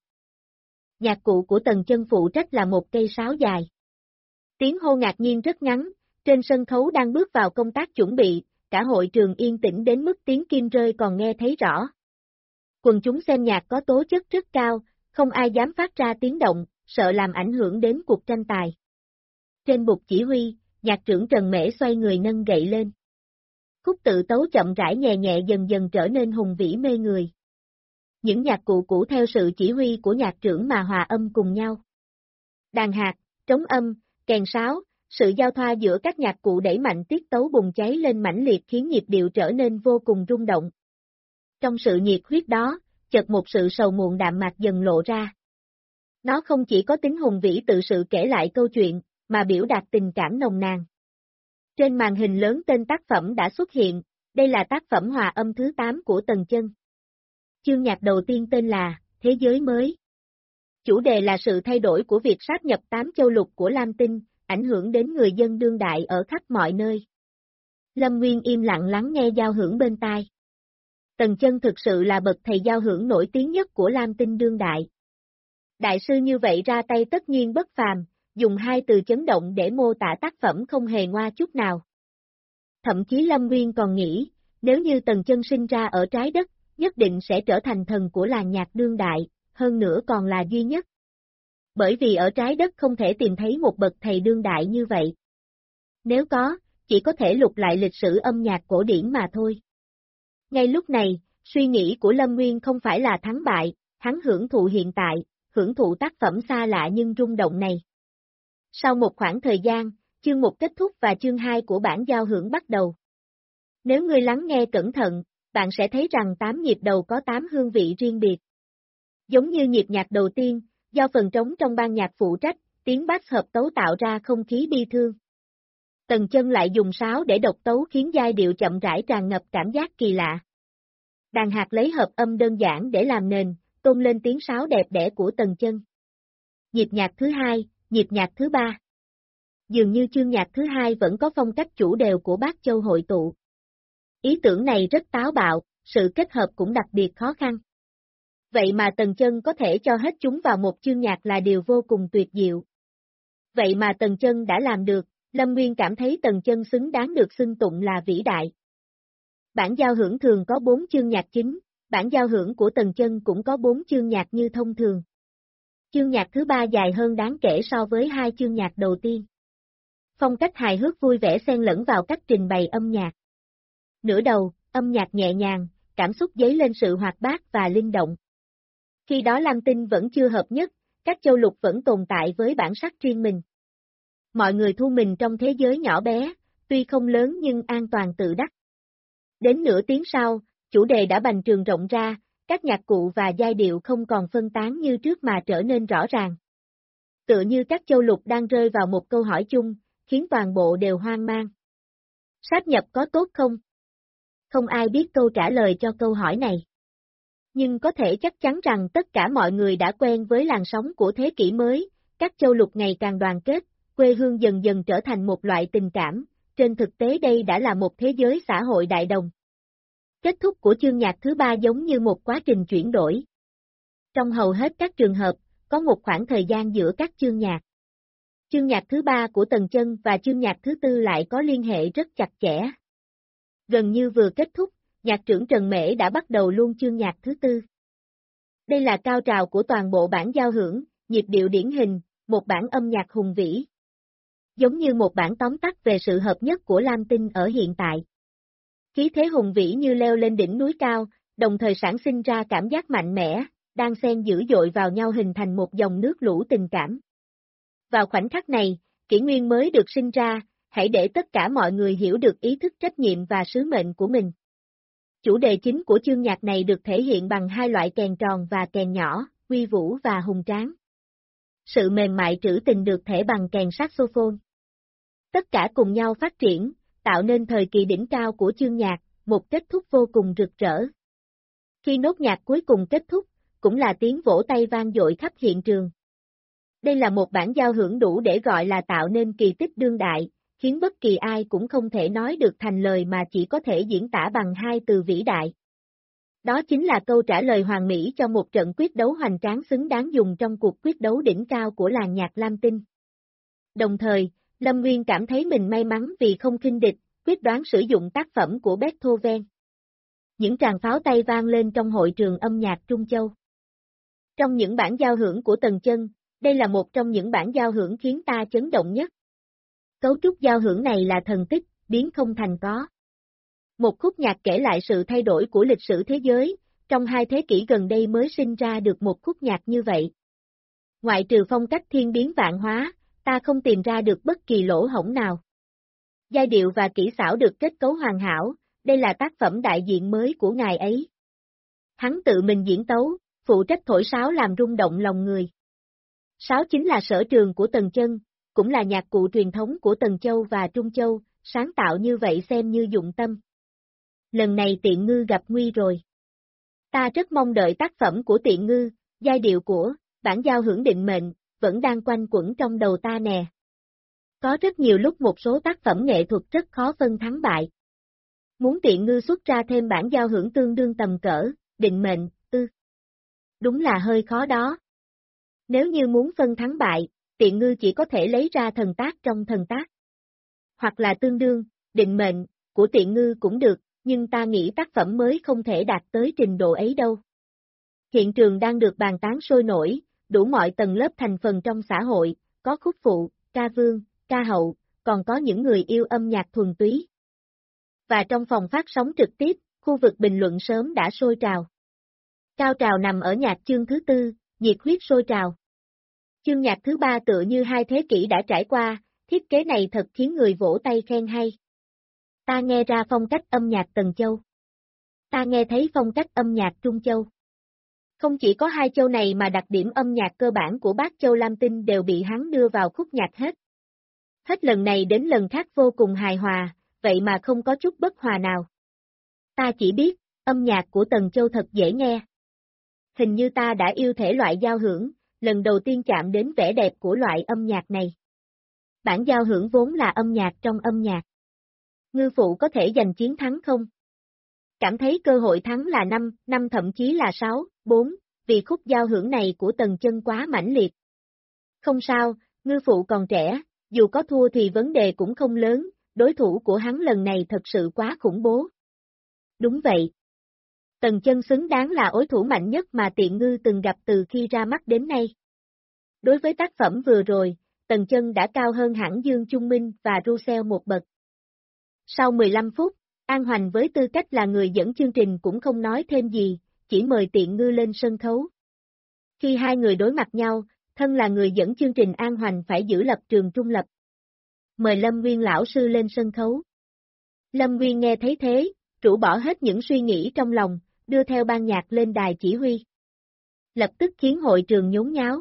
Nhạc cụ của Tần Chân phụ trách là một cây sáo dài. Tiếng hô ngạc nhiên rất ngắn, trên sân khấu đang bước vào công tác chuẩn bị, cả hội trường yên tĩnh đến mức tiếng kim rơi còn nghe thấy rõ. Quần chúng xem nhạc có tố chất rất cao, không ai dám phát ra tiếng động, sợ làm ảnh hưởng đến cuộc tranh tài. Trên bục chỉ huy, nhạc trưởng Trần Mễ xoay người nâng gậy lên. Khúc tự tấu chậm rãi nhẹ nhẹ dần dần trở nên hùng vĩ mê người. Những nhạc cụ cũ theo sự chỉ huy của nhạc trưởng mà hòa âm cùng nhau. Đàn hạt, trống âm, kèn sáo, sự giao thoa giữa các nhạc cụ đẩy mạnh tiết tấu bùng cháy lên mãnh liệt khiến nhịp điệu trở nên vô cùng rung động. Trong sự nhiệt huyết đó, chợt một sự sầu muộn đạm mạc dần lộ ra. Nó không chỉ có tính hùng vĩ tự sự kể lại câu chuyện, mà biểu đạt tình cảm nồng nàn. Trên màn hình lớn tên tác phẩm đã xuất hiện, đây là tác phẩm hòa âm thứ 8 của Tần Chân. Chương nhạc đầu tiên tên là Thế giới mới. Chủ đề là sự thay đổi của việc sáp nhập 8 châu lục của Lam Tinh, ảnh hưởng đến người dân đương đại ở khắp mọi nơi. Lâm Nguyên im lặng lắng nghe giao hưởng bên tai. Tần Chân thực sự là bậc thầy giao hưởng nổi tiếng nhất của Lam Tinh đương đại. Đại sư như vậy ra tay tất nhiên bất phàm, dùng hai từ chấn động để mô tả tác phẩm không hề ngoa chút nào. Thậm chí Lâm Nguyên còn nghĩ, nếu như Tần Chân sinh ra ở trái đất, nhất định sẽ trở thành thần của làng nhạc đương đại, hơn nữa còn là duy nhất. Bởi vì ở trái đất không thể tìm thấy một bậc thầy đương đại như vậy. Nếu có, chỉ có thể lục lại lịch sử âm nhạc cổ điển mà thôi. Ngay lúc này, suy nghĩ của Lâm Nguyên không phải là thắng bại, hắn hưởng thụ hiện tại, hưởng thụ tác phẩm xa lạ nhưng rung động này. Sau một khoảng thời gian, chương 1 kết thúc và chương 2 của bản giao hưởng bắt đầu. Nếu ngươi lắng nghe cẩn thận, bạn sẽ thấy rằng 8 nhịp đầu có 8 hương vị riêng biệt. Giống như nhịp nhạc đầu tiên, do phần trống trong ban nhạc phụ trách, tiếng bass hợp tấu tạo ra không khí bi thương. Tần Chân lại dùng sáo để độc tấu khiến giai điệu chậm rãi tràn ngập cảm giác kỳ lạ. Đàn hạt lấy hợp âm đơn giản để làm nền, tôn lên tiếng sáo đẹp đẽ của Tần Chân. Nhịp nhạc thứ 2, nhịp nhạc thứ 3. Dường như chương nhạc thứ 2 vẫn có phong cách chủ đều của Bát Châu hội tụ. Ý tưởng này rất táo bạo, sự kết hợp cũng đặc biệt khó khăn. Vậy mà Tần Chân có thể cho hết chúng vào một chương nhạc là điều vô cùng tuyệt diệu. Vậy mà Tần Chân đã làm được, Lâm Nguyên cảm thấy Tần Chân xứng đáng được xưng tụng là vĩ đại. Bản giao hưởng thường có 4 chương nhạc chính, bản giao hưởng của Tần Chân cũng có 4 chương nhạc như thông thường. Chương nhạc thứ 3 dài hơn đáng kể so với hai chương nhạc đầu tiên. Phong cách hài hước vui vẻ xen lẫn vào cách trình bày âm nhạc. Nửa đầu, âm nhạc nhẹ nhàng, cảm xúc dấy lên sự hoạt bát và linh động. Khi đó Lam Tinh vẫn chưa hợp nhất, các châu lục vẫn tồn tại với bản sắc riêng mình. Mọi người thu mình trong thế giới nhỏ bé, tuy không lớn nhưng an toàn tự đắc. Đến nửa tiếng sau, chủ đề đã bành trường rộng ra, các nhạc cụ và giai điệu không còn phân tán như trước mà trở nên rõ ràng. Tựa như các châu lục đang rơi vào một câu hỏi chung, khiến toàn bộ đều hoang mang. Sáp nhập có tốt không? Không ai biết câu trả lời cho câu hỏi này. Nhưng có thể chắc chắn rằng tất cả mọi người đã quen với làn sóng của thế kỷ mới, các châu lục ngày càng đoàn kết, quê hương dần dần trở thành một loại tình cảm, trên thực tế đây đã là một thế giới xã hội đại đồng. Kết thúc của chương nhạc thứ 3 giống như một quá trình chuyển đổi. Trong hầu hết các trường hợp, có một khoảng thời gian giữa các chương nhạc. Chương nhạc thứ 3 của Tần Chân và chương nhạc thứ 4 lại có liên hệ rất chặt chẽ. Gần như vừa kết thúc, nhạc trưởng Trần Mễ đã bắt đầu luôn chương nhạc thứ 4. Đây là cao trào của toàn bộ bản giao hưởng, nhịp điệu điển hình, một bản âm nhạc hùng vĩ. Giống như một bản tóm tắt về sự hợp nhất của Lam Tinh ở hiện tại. Khí thế hùng vĩ như leo lên đỉnh núi cao, đồng thời sản sinh ra cảm giác mạnh mẽ, đang xen dữ dội vào nhau hình thành một dòng nước lũ tình cảm. Vào khoảnh khắc này, kỷ nguyên mới được sinh ra, hãy để tất cả mọi người hiểu được ý thức trách nhiệm và sứ mệnh của mình. Chủ đề chính của chương nhạc này được thể hiện bằng hai loại kèn tròn và kèn nhỏ, uy vũ và hùng tráng. Sự mềm mại trữ tình được thể bằng kèn saxophone. Tất cả cùng nhau phát triển, tạo nên thời kỳ đỉnh cao của chương nhạc, một kết thúc vô cùng rực rỡ. Khi nốt nhạc cuối cùng kết thúc, cũng là tiếng vỗ tay vang dội khắp hiện trường. Đây là một bản giao hưởng đủ để gọi là tạo nên kỳ tích đương đại, khiến bất kỳ ai cũng không thể nói được thành lời mà chỉ có thể diễn tả bằng hai từ vĩ đại. Đó chính là câu trả lời hoàn mỹ cho một trận quyết đấu hoành tráng xứng đáng dùng trong cuộc quyết đấu đỉnh cao của làng nhạc Lam Tinh. Đồng thời, Lâm Nguyên cảm thấy mình may mắn vì không khinh địch, quyết đoán sử dụng tác phẩm của Beethoven. Những tràng pháo tay vang lên trong hội trường âm nhạc Trung Châu. Trong những bản giao hưởng của Tần Chân, đây là một trong những bản giao hưởng khiến ta chấn động nhất. Cấu trúc giao hưởng này là thần tích, biến không thành có. Một khúc nhạc kể lại sự thay đổi của lịch sử thế giới, trong 2 thế kỷ gần đây mới sinh ra được một khúc nhạc như vậy. Ngoại trừ phong cách thiên biến vạn hóa, ta không tìm ra được bất kỳ lỗ hổng nào. Giai điệu và kỹ xảo được kết cấu hoàn hảo, đây là tác phẩm đại diện mới của ngài ấy. Hắn tự mình diễn tấu, phụ trách thổi sáo làm rung động lòng người. Sáo chính là sở trường của Tần Chân, cũng là nhạc cụ truyền thống của Tần Châu và Trung Châu, sáng tạo như vậy xem như dụng tâm. Lần này Tiện Ngư gặp nguy rồi. Ta rất mong đợi tác phẩm của Tiện Ngư, giai điệu của bản giao hưởng định mệnh, vẫn đang quanh quẩn trong đầu ta nè. Có rất nhiều lúc một số tác phẩm nghệ thuật rất khó phân thắng bại. Muốn Tiện Ngư xuất ra thêm bản giao hưởng tương đương tầm cỡ, định mệnh, đúng là hơi khó đó. Nếu như muốn phân thắng bại, Tiện Ngư chỉ có thể lấy ra thần tác trong thần tác. Hoặc là tương đương, định mệnh, của Tiện Ngư cũng được, nhưng ta nghĩ tác phẩm mới không thể đạt tới trình độ ấy đâu. Hiện trường đang được bàn tán sôi nổi, đủ mọi tầng lớp thành phần trong xã hội, có khúc phụ, ca vương, ca hậu, còn có những người yêu âm nhạc thuần túy. Và trong phòng phát sóng trực tiếp, khu vực bình luận sớm đã sôi trào. Cao trào nằm ở nhạc chương thứ 4, nhiệt huyết sôi trào. Chương nhạc thứ 3 tựa như 2 thế kỷ đã trải qua, thiết kế này thật khiến người vỗ tay khen hay. Ta nghe ra phong cách âm nhạc Tần Châu. Ta nghe thấy phong cách âm nhạc Trung Châu. Không chỉ có 2 châu này mà đặc điểm âm nhạc cơ bản của bát châu Lam Tinh đều bị hắn đưa vào khúc nhạc hết. Hết lần này đến lần khác vô cùng hài hòa, vậy mà không có chút bất hòa nào. Ta chỉ biết, âm nhạc của Tần Châu thật dễ nghe. Hình như ta đã yêu thể loại giao hưởng, lần đầu tiên chạm đến vẻ đẹp của loại âm nhạc này. Bản giao hưởng vốn là âm nhạc trong âm nhạc. Ngư phụ có thể giành chiến thắng không? Cảm thấy cơ hội thắng là 5 thậm chí là 6, 4, vì khúc giao hưởng này của Tần Chân quá mãnh liệt. Không sao, ngư phụ còn trẻ, dù có thua thì vấn đề cũng không lớn, đối thủ của hắn lần này thật sự quá khủng bố. Đúng vậy. Tần Chân xứng đáng là đối thủ mạnh nhất mà Tiện Ngư từng gặp từ khi ra mắt đến nay. Đối với tác phẩm vừa rồi, Tần Chân đã cao hơn hẳn Dương Trung Minh và Russell một bậc. Sau 15 phút, An Hoành với tư cách là người dẫn chương trình cũng không nói thêm gì, chỉ mời Tiện Ngư lên sân khấu. Khi hai người đối mặt nhau, thân là người dẫn chương trình An Hoành phải giữ lập trường trung lập. Mời Lâm Nguyên lão sư lên sân khấu. Lâm Nguyên nghe thấy thế, rũ bỏ hết những suy nghĩ trong lòng, đưa theo ban nhạc lên đài chỉ huy. Lập tức khiến hội trường nhốn nháo.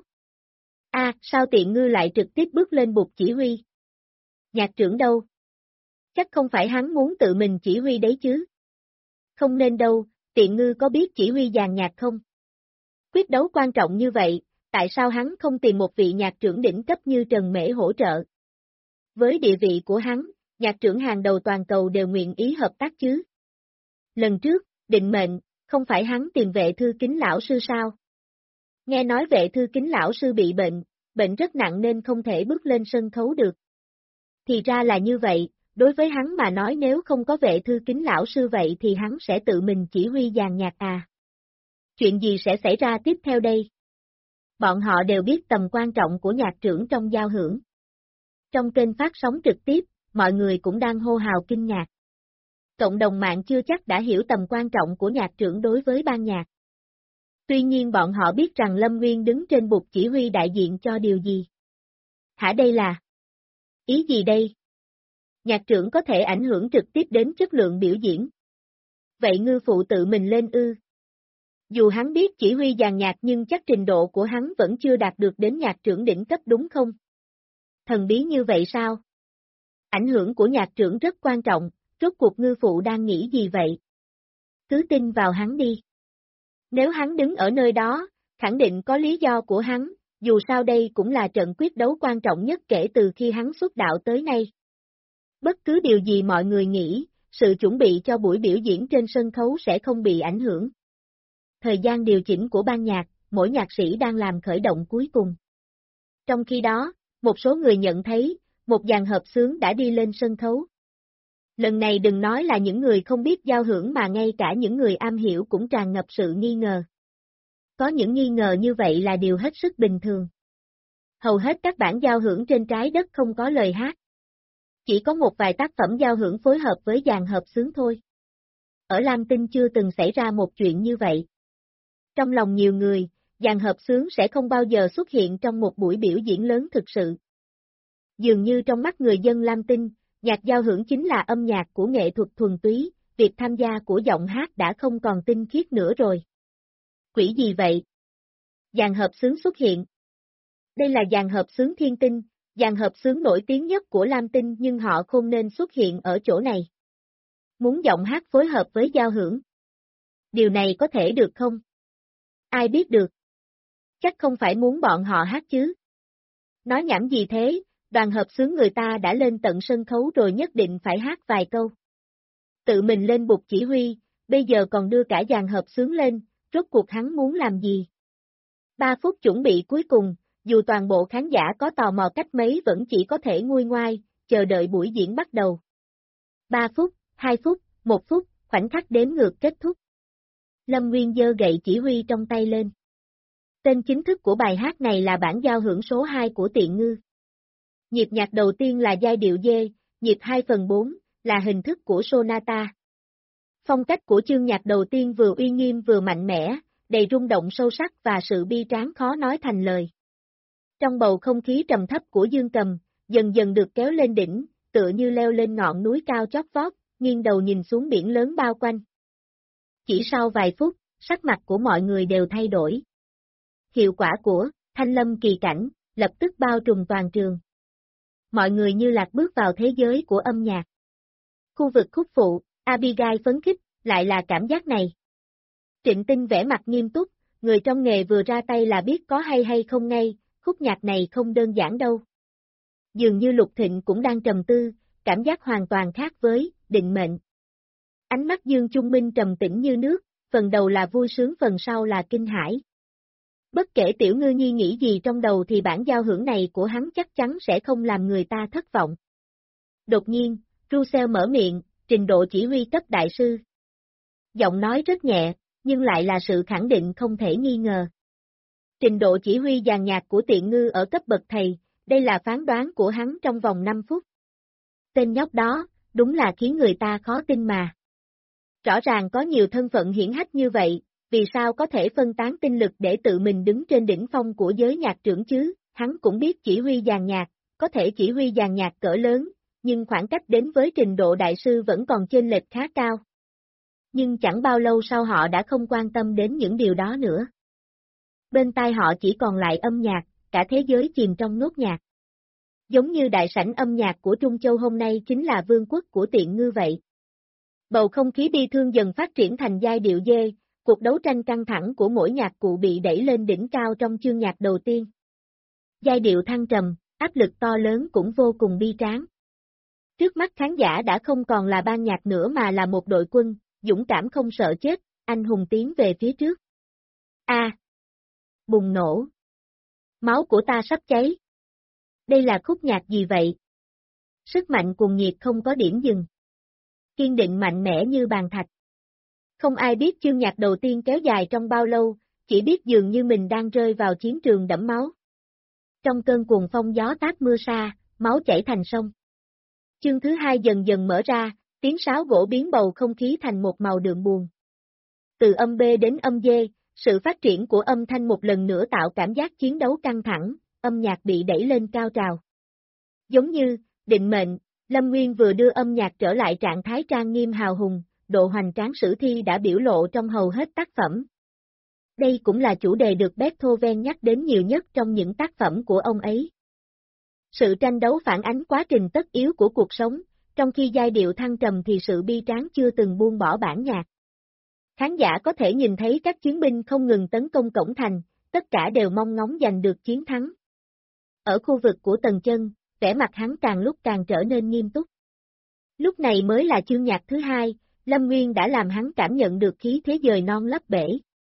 Sao Tiện Ngư lại trực tiếp bước lên bục chỉ huy? Nhạc trưởng đâu? Chắc không phải hắn muốn tự mình chỉ huy đấy chứ? Không nên đâu, Tiện Ngư có biết chỉ huy dàn nhạc không? Quyết đấu quan trọng như vậy, tại sao hắn không tìm một vị nhạc trưởng đỉnh cấp như Trần Mễ hỗ trợ? Với địa vị của hắn, nhạc trưởng hàng đầu toàn cầu đều nguyện ý hợp tác chứ. Lần trước, định mệnh, không phải hắn tìm Vệ Thư Kính lão sư sao? Nghe nói Vệ Thư Kính lão sư bị bệnh rất nặng nên không thể bước lên sân khấu được. Thì ra là như vậy, đối với hắn mà nói nếu không có Vệ Thư Kính lão sư vậy thì hắn sẽ tự mình chỉ huy dàn nhạc à. Chuyện gì sẽ xảy ra tiếp theo đây? Bọn họ đều biết tầm quan trọng của nhạc trưởng trong giao hưởng. Trong kênh phát sóng trực tiếp, mọi người cũng đang hô hào kinh ngạc. Cộng đồng mạng chưa chắc đã hiểu tầm quan trọng của nhạc trưởng đối với ban nhạc. Tuy nhiên bọn họ biết rằng Lâm Nguyên đứng trên bục chỉ huy đại diện cho điều gì. Hả, đây là ý gì đây? Nhạc trưởng có thể ảnh hưởng trực tiếp đến chất lượng biểu diễn. Vậy ngư phụ tự mình lên ư? Dù hắn biết chỉ huy dàn nhạc nhưng chắc trình độ của hắn vẫn chưa đạt được đến nhạc trưởng đỉnh cấp đúng không? Thần bí như vậy sao? Ảnh hưởng của nhạc trưởng rất quan trọng, rốt cuộc ngư phụ đang nghĩ gì vậy? Cứ tin vào hắn đi. Nếu hắn đứng ở nơi đó, khẳng định có lý do của hắn, dù sao đây cũng là trận quyết đấu quan trọng nhất kể từ khi hắn xuất đạo tới nay. Bất cứ điều gì mọi người nghĩ, sự chuẩn bị cho buổi biểu diễn trên sân khấu sẽ không bị ảnh hưởng. Thời gian điều chỉnh của ban nhạc, mỗi nhạc sĩ đang làm khởi động cuối cùng. Trong khi đó, một số người nhận thấy, một dàn hợp xướng đã đi lên sân khấu. Lần này đừng nói là những người không biết giao hưởng mà ngay cả những người am hiểu cũng tràn ngập sự nghi ngờ. Có những nghi ngờ như vậy là điều hết sức bình thường. Hầu hết các bản giao hưởng trên trái đất không có lời hát. Chỉ có một vài tác phẩm giao hưởng phối hợp với dàn hợp xướng thôi. Ở Lam Tinh chưa từng xảy ra một chuyện như vậy. Trong lòng nhiều người, dàn hợp xướng sẽ không bao giờ xuất hiện trong một buổi biểu diễn lớn thực sự. Dường như trong mắt người dân Lam Tinh, nhạc giao hưởng chính là âm nhạc của nghệ thuật thuần túy, việc tham gia của giọng hát đã không còn tinh khiết nữa rồi. Quỷ gì vậy? Dàn hợp xướng xuất hiện. Đây là dàn hợp xướng Thiên Tinh, dàn hợp xướng nổi tiếng nhất của Lam Tinh nhưng họ không nên xuất hiện ở chỗ này. Muốn giọng hát phối hợp với giao hưởng. Điều này có thể được không? Ai biết được? Chắc không phải muốn bọn họ hát chứ. Nói nhảm gì thế, đoàn hợp xướng người ta đã lên tận sân khấu rồi nhất định phải hát vài câu. Tự mình lên bục chỉ huy, bây giờ còn đưa cả dàn hợp xướng lên, rốt cuộc hắn muốn làm gì? 3 phút chuẩn bị cuối cùng, dù toàn bộ khán giả có tò mò cách mấy vẫn chỉ có thể nguôi ngoai, chờ đợi buổi diễn bắt đầu. 3 phút, 2 phút, 1 phút, khoảnh khắc đếm ngược kết thúc. Lâm Nguyên giơ gậy chỉ huy trong tay lên. Tên chính thức của bài hát này là bản giao hưởng số 2 của Tiện Ngư. Nhịp nhạc đầu tiên là giai điệu D, nhịp 2/4 là hình thức của sonata. Phong cách của chương nhạc đầu tiên vừa uy nghiêm vừa mạnh mẽ, đầy rung động sâu sắc và sự bi tráng khó nói thành lời. Trong bầu không khí trầm thấp của dương cầm, dần dần được kéo lên đỉnh, tựa như leo lên ngọn núi cao chót vót, nghiêng đầu nhìn xuống biển lớn bao quanh. Chỉ sau vài phút, sắc mặt của mọi người đều thay đổi. Hiệu quả của Thanh Lâm kỳ cảnh lập tức bao trùm toàn trường. Mọi người như lạc bước vào thế giới của âm nhạc. Khu vực khúc phụ, Abigail phấn khích, lại là cảm giác này. Trịnh Tinh vẻ mặt nghiêm túc, người trong nghề vừa ra tay là biết có hay không ngay, khúc nhạc này không đơn giản đâu. Dường như Lục Thịnh cũng đang trầm tư, cảm giác hoàn toàn khác với Định Mệnh. Ánh mắt Dương Trung Minh trầm tĩnh như nước, phần đầu là vui sướng phần sau là kinh hãi. Bất kể Tiểu Ngư Nhi nghĩ gì trong đầu thì bản giao hưởng này của hắn chắc chắn sẽ không làm người ta thất vọng. Đột nhiên, Russell mở miệng, trình độ chỉ huy cấp đại sư. Giọng nói rất nhẹ, nhưng lại là sự khẳng định không thể nghi ngờ. Trình độ chỉ huy dàn nhạc của Tiện Ngư ở cấp bậc thầy, đây là phán đoán của hắn trong vòng 5 phút. Tên nhóc đó, đúng là khiến người ta khó tin mà. Rõ ràng có nhiều thân phận hiển hách như vậy, vì sao có thể phân tán tinh lực để tự mình đứng trên đỉnh phong của giới nhạc trưởng chứ, hắn cũng biết chỉ huy dàn nhạc, có thể chỉ huy dàn nhạc cỡ lớn, nhưng khoảng cách đến với trình độ đại sư vẫn còn chênh lệch khá cao. Nhưng chẳng bao lâu sau họ đã không quan tâm đến những điều đó nữa. Bên tai họ chỉ còn lại âm nhạc, cả thế giới chìm trong nốt nhạc. Giống như đại sảnh âm nhạc của Trung Châu hôm nay chính là vương quốc của Tiện Ngư vậy. Bầu không khí bi thương dần phát triển thành giai điệu dê, cuộc đấu tranh căng thẳng của mỗi nhạc cụ bị đẩy lên đỉnh cao trong chương nhạc đầu tiên. Giai điệu thăng trầm, áp lực to lớn cũng vô cùng bi tráng. Trước mắt khán giả đã không còn là ban nhạc nữa mà là một đội quân, dũng cảm không sợ chết, anh hùng tiến về phía trước. A. bùng nổ. Máu của ta sắp cháy. Đây là khúc nhạc gì vậy? Sức mạnh cuồng nhiệt không có điểm dừng. Kiên định mạnh mẽ như bàn thạch. Không ai biết chương nhạc đầu tiên kéo dài trong bao lâu, chỉ biết dường như mình đang rơi vào chiến trường đẫm máu. Trong cơn cuồng phong gió táp mưa sa, máu chảy thành sông. Chương thứ hai dần dần mở ra, tiếng sáo gỗ biến bầu không khí thành một màu đượm buồn. Từ âm B đến âm D, sự phát triển của âm thanh một lần nữa tạo cảm giác chiến đấu căng thẳng, âm nhạc bị đẩy lên cao trào. Giống như, định mệnh, Lâm Nguyên vừa đưa âm nhạc trở lại trạng thái trang nghiêm hào hùng, độ hoành tráng sử thi đã biểu lộ trong hầu hết tác phẩm. Đây cũng là chủ đề được Beethoven nhắc đến nhiều nhất trong những tác phẩm của ông ấy. Sự tranh đấu phản ánh quá trình tất yếu của cuộc sống, trong khi giai điệu thăng trầm thì sự bi tráng chưa từng buông bỏ bản nhạc. Khán giả có thể nhìn thấy các chiến binh không ngừng tấn công cổng thành, tất cả đều mong ngóng giành được chiến thắng. Ở khu vực của Tần Chân, vẻ mặt hắn càng lúc càng trở nên nghiêm túc. Lúc này mới là chương nhạc thứ hai, Lâm Nguyên đã làm hắn cảm nhận được khí thế dời non lấp bể.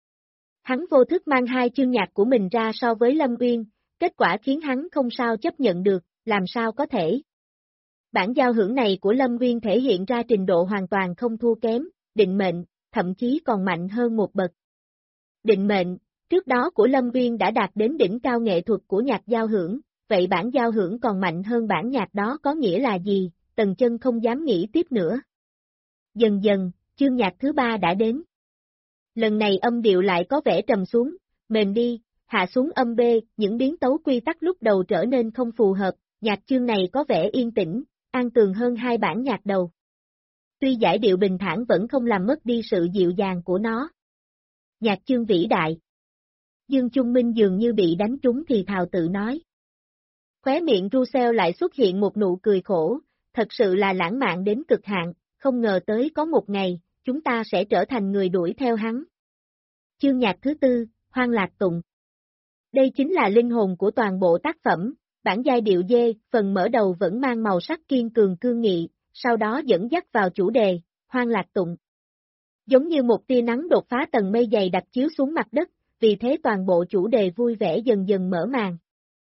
Hắn vô thức mang hai chương nhạc của mình ra so với Lâm Nguyên, kết quả khiến hắn không sao chấp nhận được, làm sao có thể. Bản giao hưởng này của Lâm Nguyên thể hiện ra trình độ hoàn toàn không thua kém, định mệnh, thậm chí còn mạnh hơn một bậc. Định mệnh, trước đó của Lâm Nguyên đã đạt đến đỉnh cao nghệ thuật của nhạc giao hưởng, vậy bản giao hưởng còn mạnh hơn bản nhạc đó có nghĩa là gì, Tần Chân không dám nghĩ tiếp nữa. Dần dần, chương nhạc thứ ba đã đến. Lần này âm điệu lại có vẻ trầm xuống, mềm đi, hạ xuống âm B, những biến tấu quy tắc lúc đầu trở nên không phù hợp, nhạc chương này có vẻ yên tĩnh, an tường hơn hai bản nhạc đầu. Tuy giải điệu bình thản vẫn không làm mất đi sự dịu dàng của nó. Nhạc chương vĩ đại. Dương Trung Minh dường như bị đánh trúng thì thào tự nói. Khóe miệng Russell lại xuất hiện một nụ cười khổ, thật sự là lãng mạn đến cực hạn, không ngờ tới có một ngày, chúng ta sẽ trở thành người đuổi theo hắn. Chương nhạc thứ tư, Hoang Lạc Tụng. Đây chính là linh hồn của toàn bộ tác phẩm, bản giai điệu D, phần mở đầu vẫn mang màu sắc kiên cường cương nghị, sau đó dẫn dắt vào chủ đề, Hoang Lạc Tụng. Giống như một tia nắng đột phá tầng mây dày đặc chiếu xuống mặt đất, vì thế toàn bộ chủ đề vui vẻ dần dần mở màn.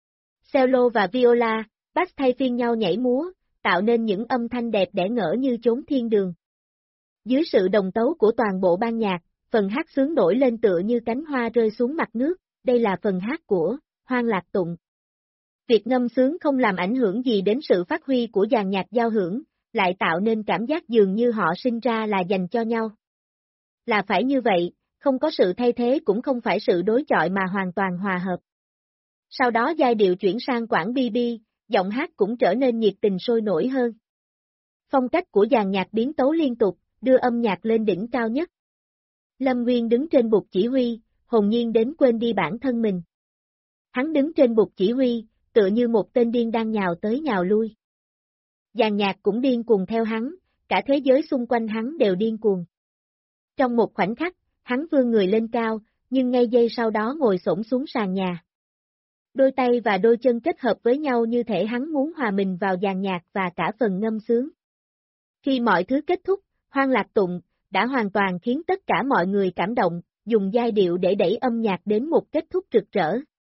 Cello và viola, bass thay phiên nhau nhảy múa, tạo nên những âm thanh đẹp đẽ ngỡ như chốn thiên đường. Dưới sự đồng tấu của toàn bộ ban nhạc, phần hát sướng nổi lên tựa như cánh hoa rơi xuống mặt nước, đây là phần hát của Hoang Lạc Tụng. Việc ngâm sướng không làm ảnh hưởng gì đến sự phát huy của dàn nhạc giao hưởng, lại tạo nên cảm giác dường như họ sinh ra là dành cho nhau. Là phải như vậy, không có sự thay thế cũng không phải sự đối chọi mà hoàn toàn hòa hợp. Sau đó giai điệu chuyển sang quãng bi bi, giọng hát cũng trở nên nhiệt tình sôi nổi hơn. Phong cách của dàn nhạc biến tấu liên tục, đưa âm nhạc lên đỉnh cao nhất. Lâm Nguyên đứng trên bục chỉ huy, hồn nhiên đến quên đi bản thân mình. Hắn đứng trên bục chỉ huy, tựa như một tên điên đang nhào tới nhào lui. Dàn nhạc cũng điên cuồng theo hắn, cả thế giới xung quanh hắn đều điên cuồng. Trong một khoảnh khắc, hắn vươn người lên cao, nhưng ngay giây sau đó ngồi xổm xuống sàn nhà. Đôi tay và đôi chân kết hợp với nhau như thể hắn muốn hòa mình vào dàn nhạc và cả phần ngâm sướng. Khi mọi thứ kết thúc, Hoang Lạc Tụng đã hoàn toàn khiến tất cả mọi người cảm động, dùng giai điệu để đẩy âm nhạc đến một kết thúc rực rỡ.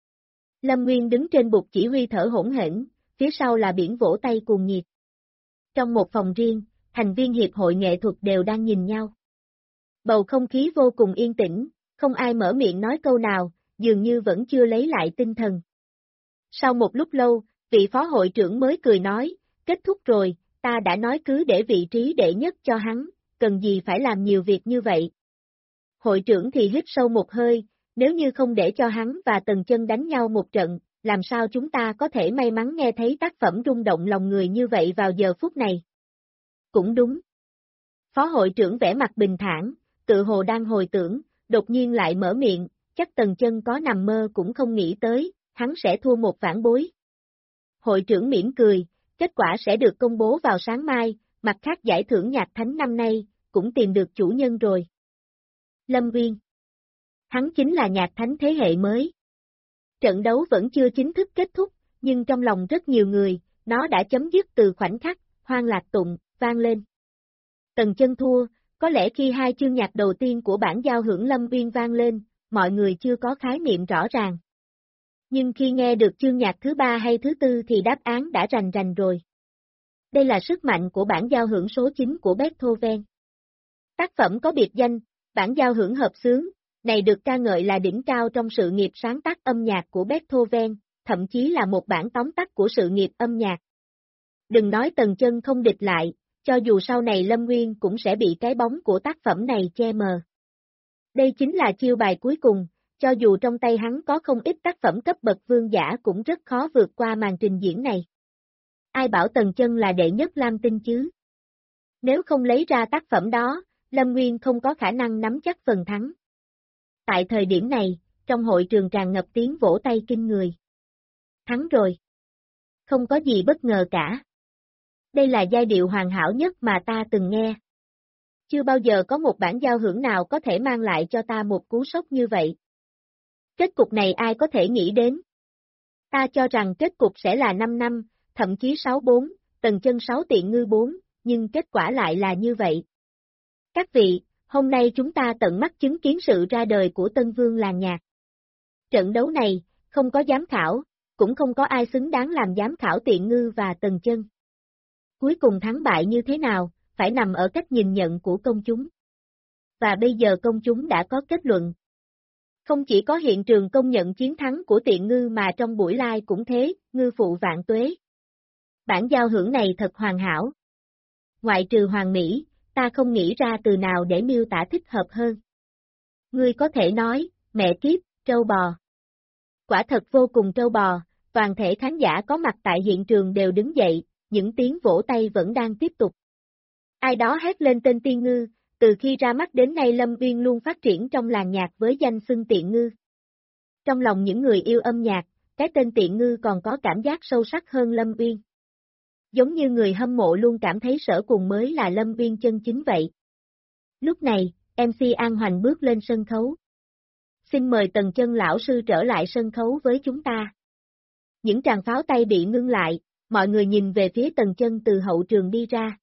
Lâm Nguyên đứng trên bục chỉ huy thở hổn hển, phía sau là biển vỗ tay cuồng nhiệt. Trong một phòng riêng, thành viên hiệp hội nghệ thuật đều đang nhìn nhau. Bầu không khí vô cùng yên tĩnh, không ai mở miệng nói câu nào, dường như vẫn chưa lấy lại tinh thần. Sau một lúc lâu, vị phó hội trưởng mới cười nói, kết thúc rồi, ta đã nói cứ để vị trí đệ nhất cho hắn, cần gì phải làm nhiều việc như vậy. Hội trưởng thì hít sâu một hơi, nếu như không để cho hắn và Tần Chân đánh nhau một trận, làm sao chúng ta có thể may mắn nghe thấy tác phẩm rung động lòng người như vậy vào giờ phút này. Cũng đúng. Phó hội trưởng vẻ mặt bình thản, tự hồ đang hồi tưởng, đột nhiên lại mở miệng, chắc Tần Chân có nằm mơ cũng không nghĩ tới, hắn sẽ thua một vạn bối. Hội trưởng mỉm cười, kết quả sẽ được công bố vào sáng mai, mặt khác giải thưởng nhạc thánh năm nay, cũng tìm được chủ nhân rồi. Lâm Nguyên. Hắn chính là nhạc thánh thế hệ mới. Trận đấu vẫn chưa chính thức kết thúc, nhưng trong lòng rất nhiều người, nó đã chấm dứt từ khoảnh khắc, Hoang Lạc Tụng, vang lên. Tần Chân thua, có lẽ khi hai chương nhạc đầu tiên của bản giao hưởng Lâm Nguyên vang lên, mọi người chưa có khái niệm rõ ràng. Nhưng khi nghe được chương nhạc thứ 3 hay thứ 4 thì đáp án đã rành rành rồi. Đây là sức mạnh của bản giao hưởng số 9 của Beethoven. Tác phẩm có biệt danh, bản giao hưởng hợp xướng, này được ca ngợi là đỉnh cao trong sự nghiệp sáng tác âm nhạc của Beethoven, thậm chí là một bản tóm tắt của sự nghiệp âm nhạc. Đừng nói Tần Chân không địch lại, cho dù sau này Lâm Nguyên cũng sẽ bị cái bóng của tác phẩm này che mờ. Đây chính là chiêu bài cuối cùng, cho dù trong tay hắn có không ít tác phẩm cấp bậc vương giả cũng rất khó vượt qua màn trình diễn này. Ai bảo Tần Chân là đệ nhất Lam Tinh chứ? Nếu không lấy ra tác phẩm đó, Lâm Nguyên không có khả năng nắm chắc phần thắng. Tại thời điểm này, trong hội trường tràn ngập tiếng vỗ tay kinh người. Thắng rồi. Không có gì bất ngờ cả. Đây là giai điệu hoàn hảo nhất mà ta từng nghe. Chưa bao giờ có một bản giao hưởng nào có thể mang lại cho ta một cú sốc như vậy. Kết cục này ai có thể nghĩ đến? Ta cho rằng kết cục sẽ là 5 năm, thậm chí 6-4, Tần Chân 6 tiện ngư 4, nhưng kết quả lại là như vậy. Các vị, hôm nay chúng ta tận mắt chứng kiến sự ra đời của Tân Vương làng nhạc. Trận đấu này, không có giám khảo, cũng không có ai xứng đáng làm giám khảo tiện ngư và Tần Chân. Cuối cùng thắng bại như thế nào, phải nằm ở cách nhìn nhận của công chúng. Và bây giờ công chúng đã có kết luận. Không chỉ có hiện trường công nhận chiến thắng của tiện ngư mà trong buổi live cũng thế, ngư phụ vạn tuế. Bản giao hưởng này thật hoàn hảo. Ngoại trừ hoàn mỹ, ta không nghĩ ra từ nào để miêu tả thích hợp hơn. Ngươi có thể nói, mẹ kiếp, trâu bò. Quả thật vô cùng trâu bò, toàn thể khán giả có mặt tại hiện trường đều đứng dậy, những tiếng vỗ tay vẫn đang tiếp tục. Ai đó hét lên tên Tiên Ngư, từ khi ra mắt đến nay Lâm Uyên luôn phát triển trong làng nhạc với danh xưng Tiện Ngư. Trong lòng những người yêu âm nhạc, cái tên Tiện Ngư còn có cảm giác sâu sắc hơn Lâm Uyên. Giống như người hâm mộ luôn cảm thấy Sở Cùng mới là Lâm Uyên chân chính vậy. Lúc này, MC An Hoành bước lên sân khấu. Xin mời Tần Chân lão sư trở lại sân khấu với chúng ta. Những tràng pháo tay bị ngưng lại, mọi người nhìn về phía Tần Chân từ hậu trường đi ra.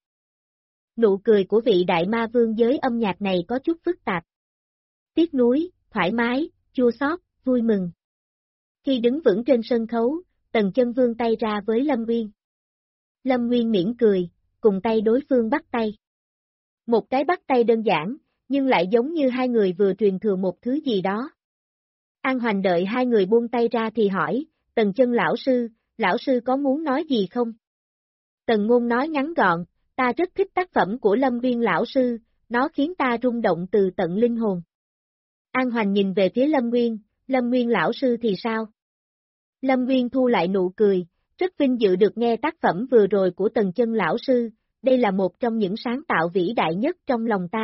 Nụ cười của vị đại ma vương giới âm nhạc này có chút phức tạp. Tiếc nuối, thoải mái, chua xót, vui mừng. Khi đứng vững trên sân khấu, Tần Chân vươn tay ra với Lâm Uyên. Lâm Nguyên mỉm cười, cùng tay đối phương bắt tay. Một cái bắt tay đơn giản, nhưng lại giống như hai người vừa truyền thừa một thứ gì đó. An Hoành đợi hai người buông tay ra thì hỏi, Tần Chân lão sư có muốn nói gì không? Tần Ngôn nói ngắn gọn, ta rất thích tác phẩm của Lâm Nguyên lão sư, nó khiến ta rung động từ tận linh hồn. An Hoành nhìn về phía Lâm Nguyên lão sư thì sao? Lâm Nguyên thu lại nụ cười, rất vinh dự được nghe tác phẩm vừa rồi của Tần Chân lão sư, đây là một trong những sáng tạo vĩ đại nhất trong lòng ta.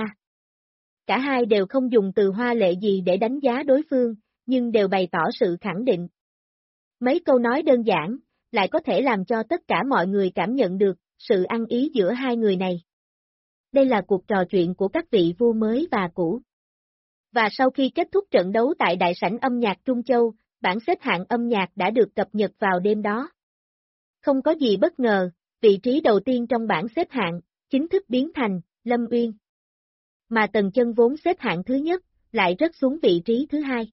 Cả hai đều không dùng từ hoa lệ gì để đánh giá đối phương, nhưng đều bày tỏ sự khẳng định. Mấy câu nói đơn giản, lại có thể làm cho tất cả mọi người cảm nhận được sự ăn ý giữa hai người này. Đây là cuộc trò chuyện của các vị vua mới và cũ. Và sau khi kết thúc trận đấu tại Đại sảnh âm nhạc Trung Châu, bảng xếp hạng âm nhạc đã được cập nhật vào đêm đó. Không có gì bất ngờ, vị trí đầu tiên trong bảng xếp hạng, chính thức biến thành Lâm Uyên. Mà Tần Chân vốn xếp hạng thứ nhất, lại rớt xuống vị trí thứ hai.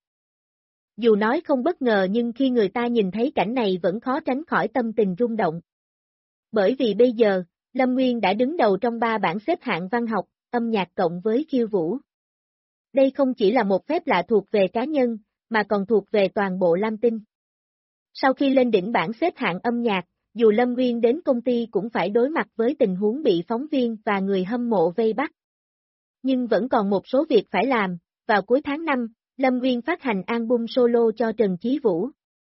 Dù nói không bất ngờ nhưng khi người ta nhìn thấy cảnh này vẫn khó tránh khỏi tâm tình rung động. Bởi vì bây giờ, Lâm Nguyên đã đứng đầu trong 3 bảng xếp hạng văn học, âm nhạc cộng với khiêu vũ. Đây không chỉ là một phép lạ thuộc về cá nhân, mà còn thuộc về toàn bộ Lam Tinh. Sau khi lên đỉnh bảng xếp hạng âm nhạc, dù Lâm Nguyên đến công ty cũng phải đối mặt với tình huống bị phóng viên và người hâm mộ vây bắt. Nhưng vẫn còn một số việc phải làm, vào cuối tháng 5, Lâm Nguyên phát hành album solo cho Trần Chí Vũ.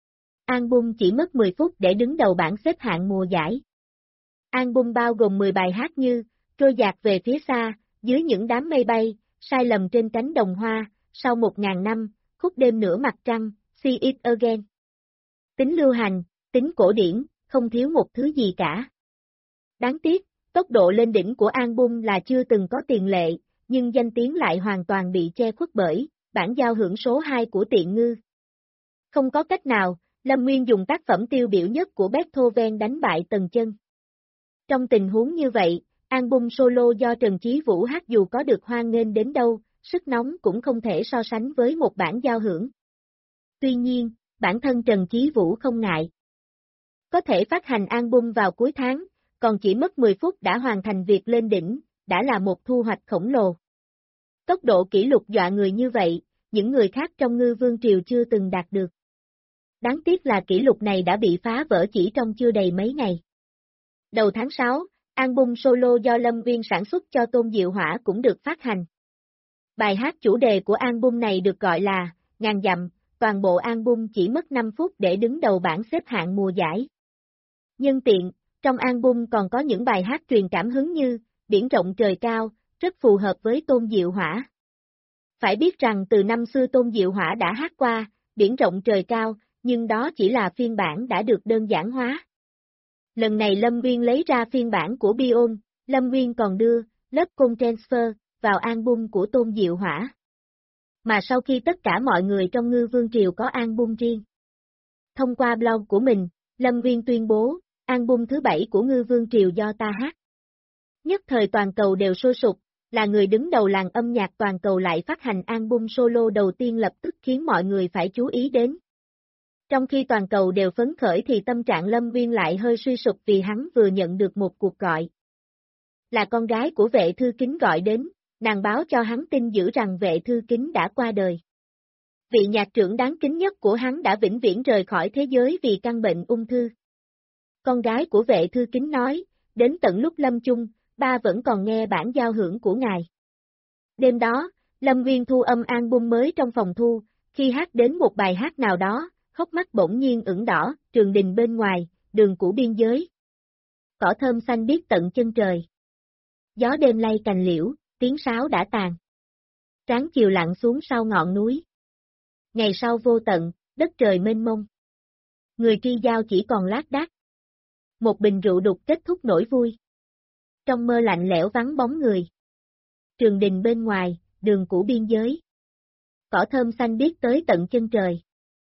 Album chỉ mất 10 phút để đứng đầu bảng xếp hạng mùa giải. Album bao gồm 10 bài hát như Trôi dạt về phía xa, Dưới những đám mây bay, Sai lầm trên cánh đồng hoa, Sau 1000 năm, Khúc đêm nửa mặt trăng, See it again. Tính lưu hành, tính cổ điển, không thiếu một thứ gì cả. Đáng tiếc, tốc độ lên đỉnh của album là chưa từng có tiền lệ, nhưng danh tiếng lại hoàn toàn bị che khuất bởi bản giao hưởng số 2 của Tiện Ngư. Không có cách nào, Lâm Nguyên dùng tác phẩm tiêu biểu nhất của Beethoven đánh bại Tần Chân. Trong tình huống như vậy, album solo do Trần Chí Vũ hát dù có được hoan nghênh đến đâu, sức nóng cũng không thể so sánh với một bản giao hưởng. Tuy nhiên, bản thân Trần Chí Vũ không ngại. Có thể phát hành album vào cuối tháng, còn chỉ mất 10 phút đã hoàn thành việc lên đỉnh, đã là một thu hoạch khổng lồ. Tốc độ kỷ lục dọa người như vậy, những người khác trong Ngư Vương Triều chưa từng đạt được. Đáng tiếc là kỷ lục này đã bị phá vỡ chỉ trong chưa đầy mấy ngày. Đầu tháng 6, album solo do Lâm Viên sản xuất cho Tôn Diệu Hỏa cũng được phát hành. Bài hát chủ đề của album này được gọi là Ngàn Dặm, toàn bộ album chỉ mất 5 phút để đứng đầu bảng xếp hạng mùa giải. Nhân tiện, trong album còn có những bài hát truyền cảm hứng như Biển Rộng Trời Cao, rất phù hợp với Tôn Diệu Hỏa. Phải biết rằng từ năm xưa Tôn Diệu Hỏa đã hát qua Biển Rộng Trời Cao, nhưng đó chỉ là phiên bản đã được đơn giản hóa. Lần này Lâm Nguyên lấy ra phiên bản của Bion, Lâm Nguyên còn đưa lớp Contransfer vào album của Tôn Diệu Hỏa. Mà sau khi tất cả mọi người trong Ngư Vương Triều có album riêng. Thông qua blog của mình, Lâm Nguyên tuyên bố, album thứ 7 của Ngư Vương Triều do ta hát. Nhất thời toàn cầu đều sôi sục, là người đứng đầu làng âm nhạc toàn cầu lại phát hành album solo đầu tiên lập tức khiến mọi người phải chú ý đến. Trong khi toàn cầu đều phấn khởi thì tâm trạng Lâm Nguyên lại hơi suy sụp vì hắn vừa nhận được một cuộc gọi. Là con gái của Vệ Thư Kính gọi đến, nàng báo cho hắn tin dữ rằng Vệ Thư Kính đã qua đời. Vị nhạc trưởng đáng kính nhất của hắn đã vĩnh viễn rời khỏi thế giới vì căn bệnh ung thư. Con gái của Vệ Thư Kính nói, đến tận lúc lâm chung, ba vẫn còn nghe bản giao hưởng của ngài. Đêm đó, Lâm Nguyên thu âm album mới trong phòng thu, khi hát đến một bài hát nào đó, hốc mắt bỗng nhiên ửng đỏ, trường đình bên ngoài, đường cũ biên giới. Cỏ thơm xanh biếc tận chân trời. Gió đêm lay cành liễu, tiếng sáo đã tàn. Tráng chiều lặn xuống sau ngọn núi. Ngày sau vô tận, đất trời mênh mông. Người tri giao chỉ còn lác đác. Một bình rượu đục kết thúc nỗi vui. Trong mơ lạnh lẽo vắng bóng người. Trường đình bên ngoài, đường cũ biên giới. Cỏ thơm xanh biếc tới tận chân trời.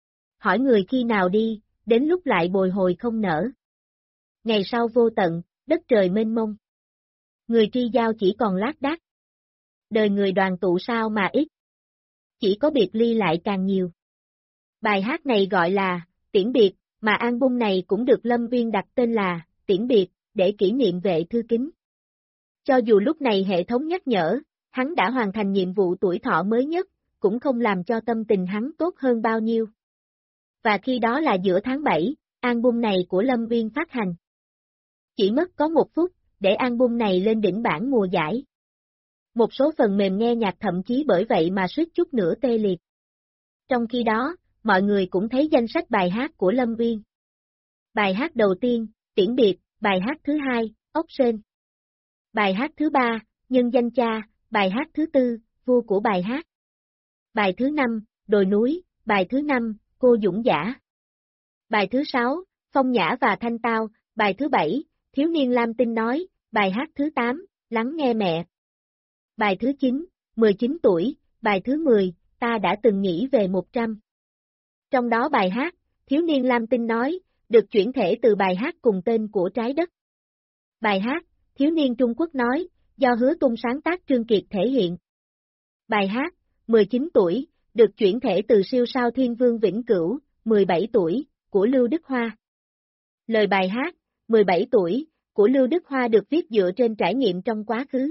Hỏi người khi nào đi, đến lúc lại bồi hồi không nở. Ngày sau vô tận, đất trời mênh mông. Người tri giao chỉ còn lác đác. Đời người đoàn tụ sao mà ít. Chỉ có biệt ly lại càng nhiều. Bài hát này gọi là Tiễn Biệt, mà album này cũng được Lâm Viên đặt tên là Tiễn Biệt, để kỷ niệm Vệ Thư Kính. Cho dù lúc này hệ thống nhắc nhở, hắn đã hoàn thành nhiệm vụ tuổi thọ mới nhất, cũng không làm cho tâm tình hắn tốt hơn bao nhiêu. Và khi đó là giữa tháng 7, album này của Lâm Viên phát hành. Chỉ mất có 1 phút, để album này lên đỉnh bảng mùa giải. Một số phần mềm nghe nhạc thậm chí bởi vậy mà suýt chút nữa tê liệt. Trong khi đó, mọi người cũng thấy danh sách bài hát của Lâm Viên. Bài hát đầu tiên, Tiễn Biệt, bài hát thứ 2, Ốc Sên. Bài hát thứ 3, Nhân Danh Cha, bài hát thứ 4, Vua của bài hát. Bài thứ 5, Đồi Núi, bài thứ 5, Cô Dũng Dã. Bài thứ 6, Phong Nhã và Thanh Tao, bài thứ 7, Thiếu Niên Lam Tinh Nói, bài hát thứ 8, Lắng Nghe Mẹ. Bài thứ 9, 19 tuổi, bài thứ 10, Ta Đã Từng Nghĩ Về 100. Trong đó bài hát, Thiếu Niên Lam Tinh Nói, được chuyển thể từ bài hát cùng tên của Trái Đất. Bài hát, Thiếu Niên Trung Quốc Nói, do Hứa Tung sáng tác Trương Kiệt thể hiện. Bài hát, 19 tuổi, được chuyển thể từ siêu sao Thiên Vương Vĩnh Cửu, 17 tuổi, của Lưu Đức Hoa. Lời bài hát, 17 tuổi, của Lưu Đức Hoa được viết dựa trên trải nghiệm trong quá khứ.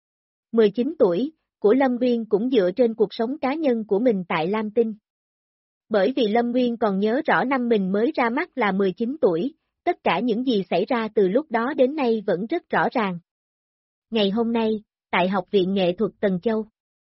19 tuổi, của Lâm Nguyên cũng dựa trên cuộc sống cá nhân của mình tại Lam Tinh. Bởi vì Lâm Nguyên còn nhớ rõ năm mình mới ra mắt là 19 tuổi, tất cả những gì xảy ra từ lúc đó đến nay vẫn rất rõ ràng. Ngày hôm nay, tại Học viện Nghệ thuật Tần Châu,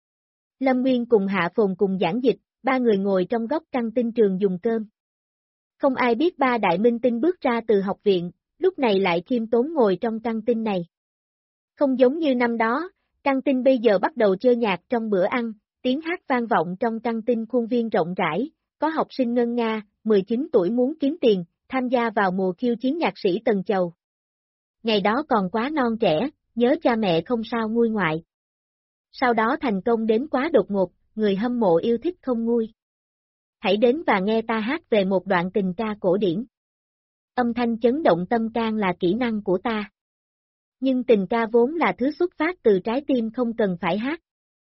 Lâm Nguyên cùng Hạ Phồn cùng giảng dịch, ba người ngồi trong góc căng tin trường dùng cơm. Không ai biết ba đại minh tinh bước ra từ học viện, lúc này lại khiêm tốn ngồi trong căng tin này. Không giống như năm đó, căng tin bây giờ bắt đầu chơi nhạc trong bữa ăn, tiếng hát vang vọng trong căng tin khuôn viên rộng rãi, có học sinh ngân nga, 19 tuổi muốn kiếm tiền, tham gia vào mùa khiêu chiến nhạc sĩ Tần Chầu. Ngày đó còn quá non trẻ, nhớ cha mẹ không sao nguôi ngoại. Sau đó thành công đến quá đột ngột, người hâm mộ yêu thích không nguôi. Hãy đến và nghe ta hát về một đoạn tình ca cổ điển. Âm thanh chấn động tâm can là kỹ năng của ta. Nhưng tình ca vốn là thứ xuất phát từ trái tim không cần phải hát.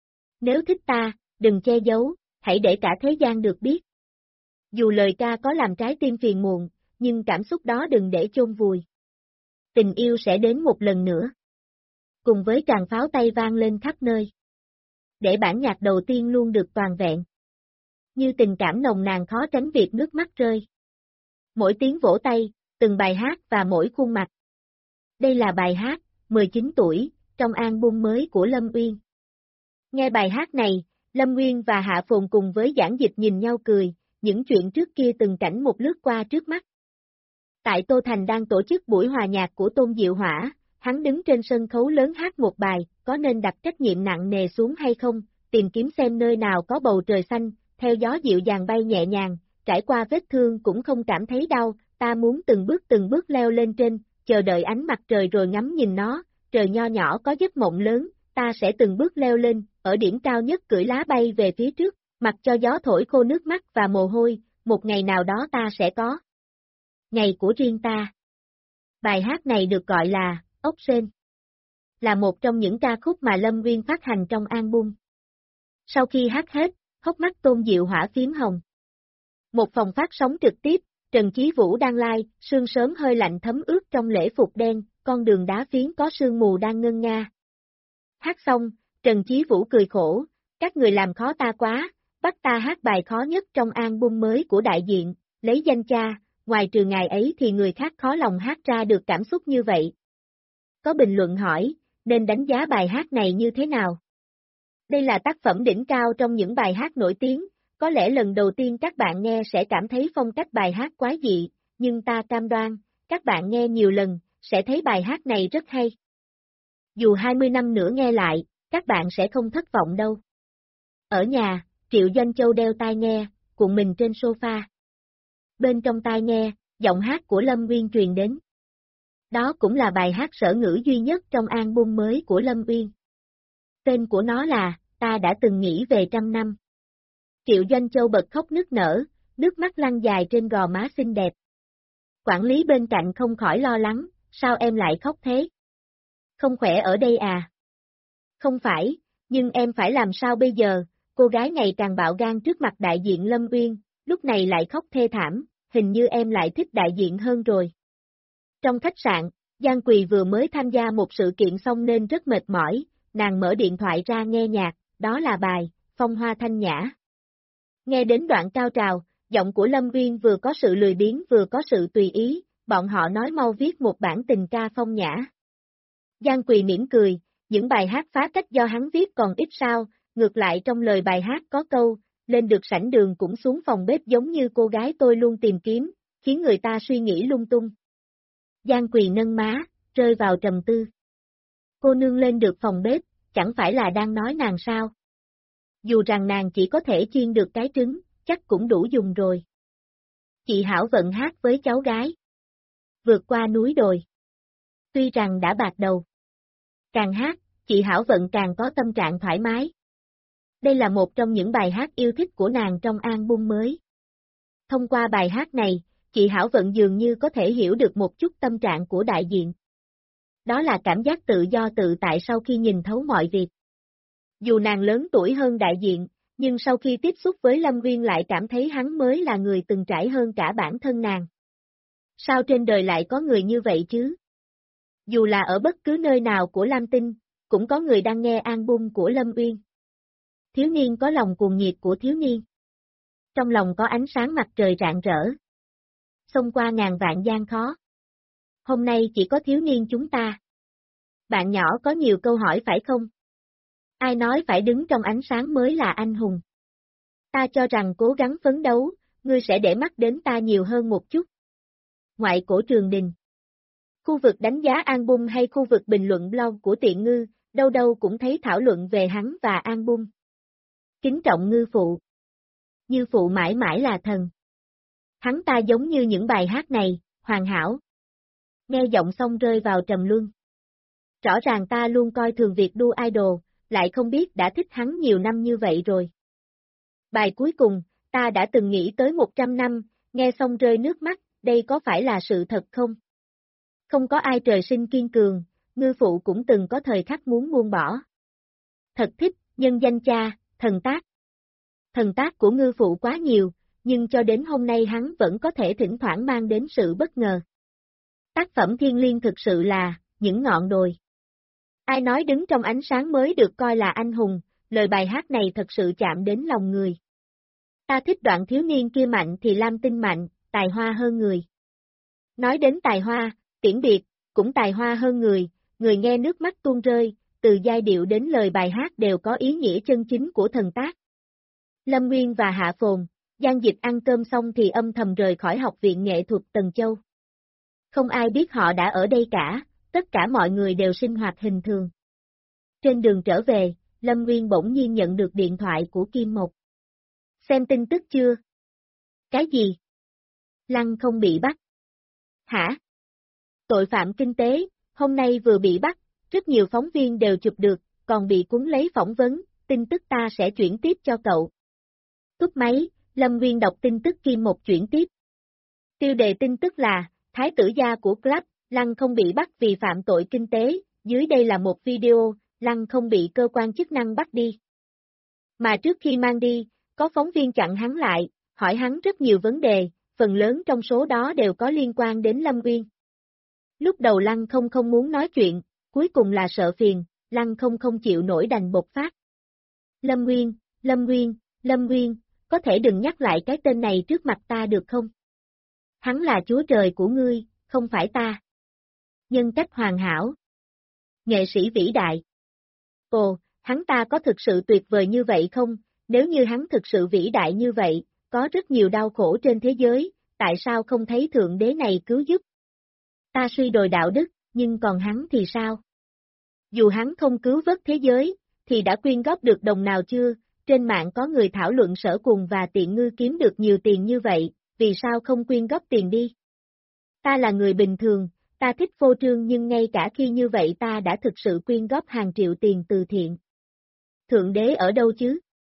Nếu thích ta, đừng che giấu, hãy để cả thế gian được biết. Dù lời ca có làm trái tim phiền muộn, nhưng cảm xúc đó đừng để chôn vùi. Tình yêu sẽ đến một lần nữa. Cùng với tràng pháo tay vang lên khắp nơi. Để bản nhạc đầu tiên luôn được toàn vẹn. Như tình cảm nồng nàn khó tránh việc nước mắt rơi. Mỗi tiếng vỗ tay, từng bài hát và mỗi khuôn mặt. Đây là bài hát, 19 tuổi, trong album mới của Lâm Uyên. Nghe bài hát này, Lâm Nguyên và Hạ Phồn cùng với Giảng Dịch nhìn nhau cười, những chuyện trước kia từng cảnh một lướt qua trước mắt. Tại Tô Thành đang tổ chức buổi hòa nhạc của Tôn Diệu Hỏa, hắn đứng trên sân khấu lớn hát một bài, có nên đặt trách nhiệm nặng nề xuống hay không, tìm kiếm xem nơi nào có bầu trời xanh, theo gió dịu dàng bay nhẹ nhàng, trải qua vết thương cũng không cảm thấy đau, ta muốn từng bước leo lên trên, chờ đợi ánh mặt trời rồi ngắm nhìn nó, trời nho nhỏ có giấc mộng lớn, ta sẽ từng bước leo lên, ở điểm cao nhất cưỡi lá bay về phía trước, mặc cho gió thổi khô nước mắt và mồ hôi, một ngày nào đó ta sẽ có ngày của riêng ta. Bài hát này được gọi là Ốc Sên, là một trong những ca khúc mà Lâm Nguyên phát hành trong album. Sau khi hát hết, hốc mắt Tôn Diệu Hỏa phím hồng. Một phòng phát sóng trực tiếp, Trần Chí Vũ đang live, sương sớm hơi lạnh thấm ướt trong lễ phục đen, con đường đá phiến có sương mù đang ngân nga. Hát xong, Trần Chí Vũ cười khổ, các người làm khó ta quá, bắt ta hát bài khó nhất trong album mới của đại diện, lấy danh cha, ngoài trừ ngài ấy thì người khác khó lòng hát ra được cảm xúc như vậy. Có bình luận hỏi, nên đánh giá bài hát này như thế nào? Đây là tác phẩm đỉnh cao trong những bài hát nổi tiếng, có lẽ lần đầu tiên các bạn nghe sẽ cảm thấy phong cách bài hát quái dị, nhưng ta cam đoan, các bạn nghe nhiều lần, sẽ thấy bài hát này rất hay. Dù 20 năm nữa nghe lại, các bạn sẽ không thất vọng đâu. Ở nhà, Triệu Doanh Châu đeo tai nghe, cuộn mình trên sofa. Bên trong tai nghe, giọng hát của Lâm Uyên truyền đến. Đó cũng là bài hát sở ngữ duy nhất trong album mới của Lâm Uyên. Tên của nó là, Ta đã từng nghĩ về trăm năm. Triệu Doanh Châu bật khóc nức nở, nước mắt lăn dài trên gò má xinh đẹp. Quản lý bên cạnh không khỏi lo lắng, sao em lại khóc thế? Không khỏe ở đây à? Không phải, nhưng em phải làm sao bây giờ? Cô gái ngày càng bạo gan trước mặt đại diện Lâm Uyên, lúc này lại khóc thê thảm, hình như em lại thích đại diện hơn rồi. Trong khách sạn, Giang Quỳ vừa mới tham gia một sự kiện xong nên rất mệt mỏi, nàng mở điện thoại ra nghe nhạc, đó là bài Phong Hoa Thanh Nhã. Nghe đến đoạn cao trào, giọng của Lâm Uyên vừa có sự lười biếng vừa có sự tùy ý, bọn họ nói mau viết một bản tình ca phong nhã. Giang Quỳ mỉm cười, những bài hát phá cách do hắn viết còn ít sao, ngược lại trong lời bài hát có câu, lên được sảnh đường cũng xuống phòng bếp giống như cô gái tôi luôn tìm kiếm, khiến người ta suy nghĩ lung tung. Giang Quỳ nâng má, rơi vào trầm tư. Cô nương lên được phòng bếp, chẳng phải là đang nói nàng sao? Dù rằng nàng chỉ có thể chiên được cái trứng, chắc cũng đủ dùng rồi. Chị Hảo Vận hát với cháu gái. Vượt qua núi đồi. Tuy rằng đã bạc đầu. Càng hát, chị Hảo Vận càng có tâm trạng thoải mái. Đây là một trong những bài hát yêu thích của nàng trong album mới. Thông qua bài hát này, chị Hảo Vận dường như có thể hiểu được một chút tâm trạng của đại diện. Đó là cảm giác tự do tự tại sau khi nhìn thấu mọi việc. Dù nàng lớn tuổi hơn đại diện, nhưng sau khi tiếp xúc với Lâm Nguyên lại cảm thấy hắn mới là người từng trải hơn cả bản thân nàng. Sao trên đời lại có người như vậy chứ? Dù là ở bất cứ nơi nào của Lam Tinh, cũng có người đang nghe album của Lâm Uyên. Thiếu niên có lòng cuồng nhiệt của thiếu niên. Trong lòng có ánh sáng mặt trời rạng rỡ. Xông qua ngàn vạn gian khó. Hôm nay chỉ có thiếu niên chúng ta. Bạn nhỏ có nhiều câu hỏi phải không? Ai nói phải đứng trong ánh sáng mới là anh hùng? Ta cho rằng cố gắng phấn đấu, ngươi sẽ để mắt đến ta nhiều hơn một chút. Ngoại cổ Trường Đình. Khu vực đánh giá album hay khu vực bình luận blog của Tiện Ngư, đâu đâu cũng thấy thảo luận về hắn và album. Kính trọng Ngư phụ. Như phụ mãi mãi là thần. Hắn ta giống như những bài hát này, hoàn hảo. Nghe giọng xong rơi vào trầm luân. Rõ ràng ta luôn coi thường việc đua idol, lại không biết đã thích hắn nhiều năm như vậy rồi. Bài cuối cùng, ta đã từng nghĩ tới 100 năm, nghe xong rơi nước mắt, đây có phải là sự thật không? Không có ai trời sinh kiên cường, Ngư phụ cũng từng có thời khắc muốn buông bỏ. Thật thích, nhân danh cha, thần tác. Thần tác của ngư phụ quá nhiều, nhưng cho đến hôm nay hắn vẫn có thể thỉnh thoảng mang đến sự bất ngờ. Tác phẩm thiên liêng thực sự là, những ngọn đồi. Ai nói đứng trong ánh sáng mới được coi là anh hùng, lời bài hát này thật sự chạm đến lòng người. Ta thích đoạn thiếu niên kia mạnh thì Lam Tinh mạnh, tài hoa hơn người. Nói đến tài hoa, Tiễn Biệt, cũng tài hoa hơn người nghe nước mắt tuôn rơi, từ giai điệu đến lời bài hát đều có ý nghĩa chân chính của thần tác. Lâm Nguyên và Hạ Phồn, Giang Dịch ăn cơm xong thì âm thầm rời khỏi học viện nghệ thuật Tần Châu. Không ai biết họ đã ở đây cả, tất cả mọi người đều sinh hoạt bình thường. Trên đường trở về, Lâm Nguyên bỗng nhiên nhận được điện thoại của Kim Mộc. Xem tin tức chưa? Cái gì? Lăng không bị bắt. Hả? Tội phạm kinh tế, hôm nay vừa bị bắt, rất nhiều phóng viên đều chụp được, còn bị cuốn lấy phỏng vấn, tin tức ta sẽ chuyển tiếp cho cậu. Cúp máy, Lâm Nguyên đọc tin tức Kim Mộc chuyển tiếp. Tiêu đề tin tức là, Thái tử gia của Club, Lăng không bị bắt vì phạm tội kinh tế, dưới đây là một video, Lăng không bị cơ quan chức năng bắt đi. Mà trước khi mang đi, có phóng viên chặn hắn lại, hỏi hắn rất nhiều vấn đề, phần lớn trong số đó đều có liên quan đến Lâm Nguyên. Lúc đầu Lăng không muốn nói chuyện, cuối cùng là sợ phiền, Lăng không chịu nổi đành bộc phát. Lâm Nguyên, Lâm Nguyên, Lâm Nguyên, có thể đừng nhắc lại cái tên này trước mặt ta được không? Hắn là chúa trời của ngươi, không phải ta. Nhân cách hoàn hảo. Nghệ sĩ vĩ đại. Ồ, hắn ta có thực sự tuyệt vời như vậy không? Nếu như hắn thực sự vĩ đại như vậy, có rất nhiều đau khổ trên thế giới, tại sao không thấy Thượng Đế này cứu giúp? Ta suy đồi đạo đức, nhưng còn hắn thì sao? Dù hắn không cứu vớt thế giới, thì đã quyên góp được đồng nào chưa? Trên mạng có người thảo luận Sở Cùng và Tiện Ngư kiếm được nhiều tiền như vậy, vì sao không quyên góp tiền đi? Ta là người bình thường, ta thích phô trương nhưng ngay cả khi như vậy ta đã thực sự quyên góp hàng triệu tiền từ thiện. Thượng Đế ở đâu chứ?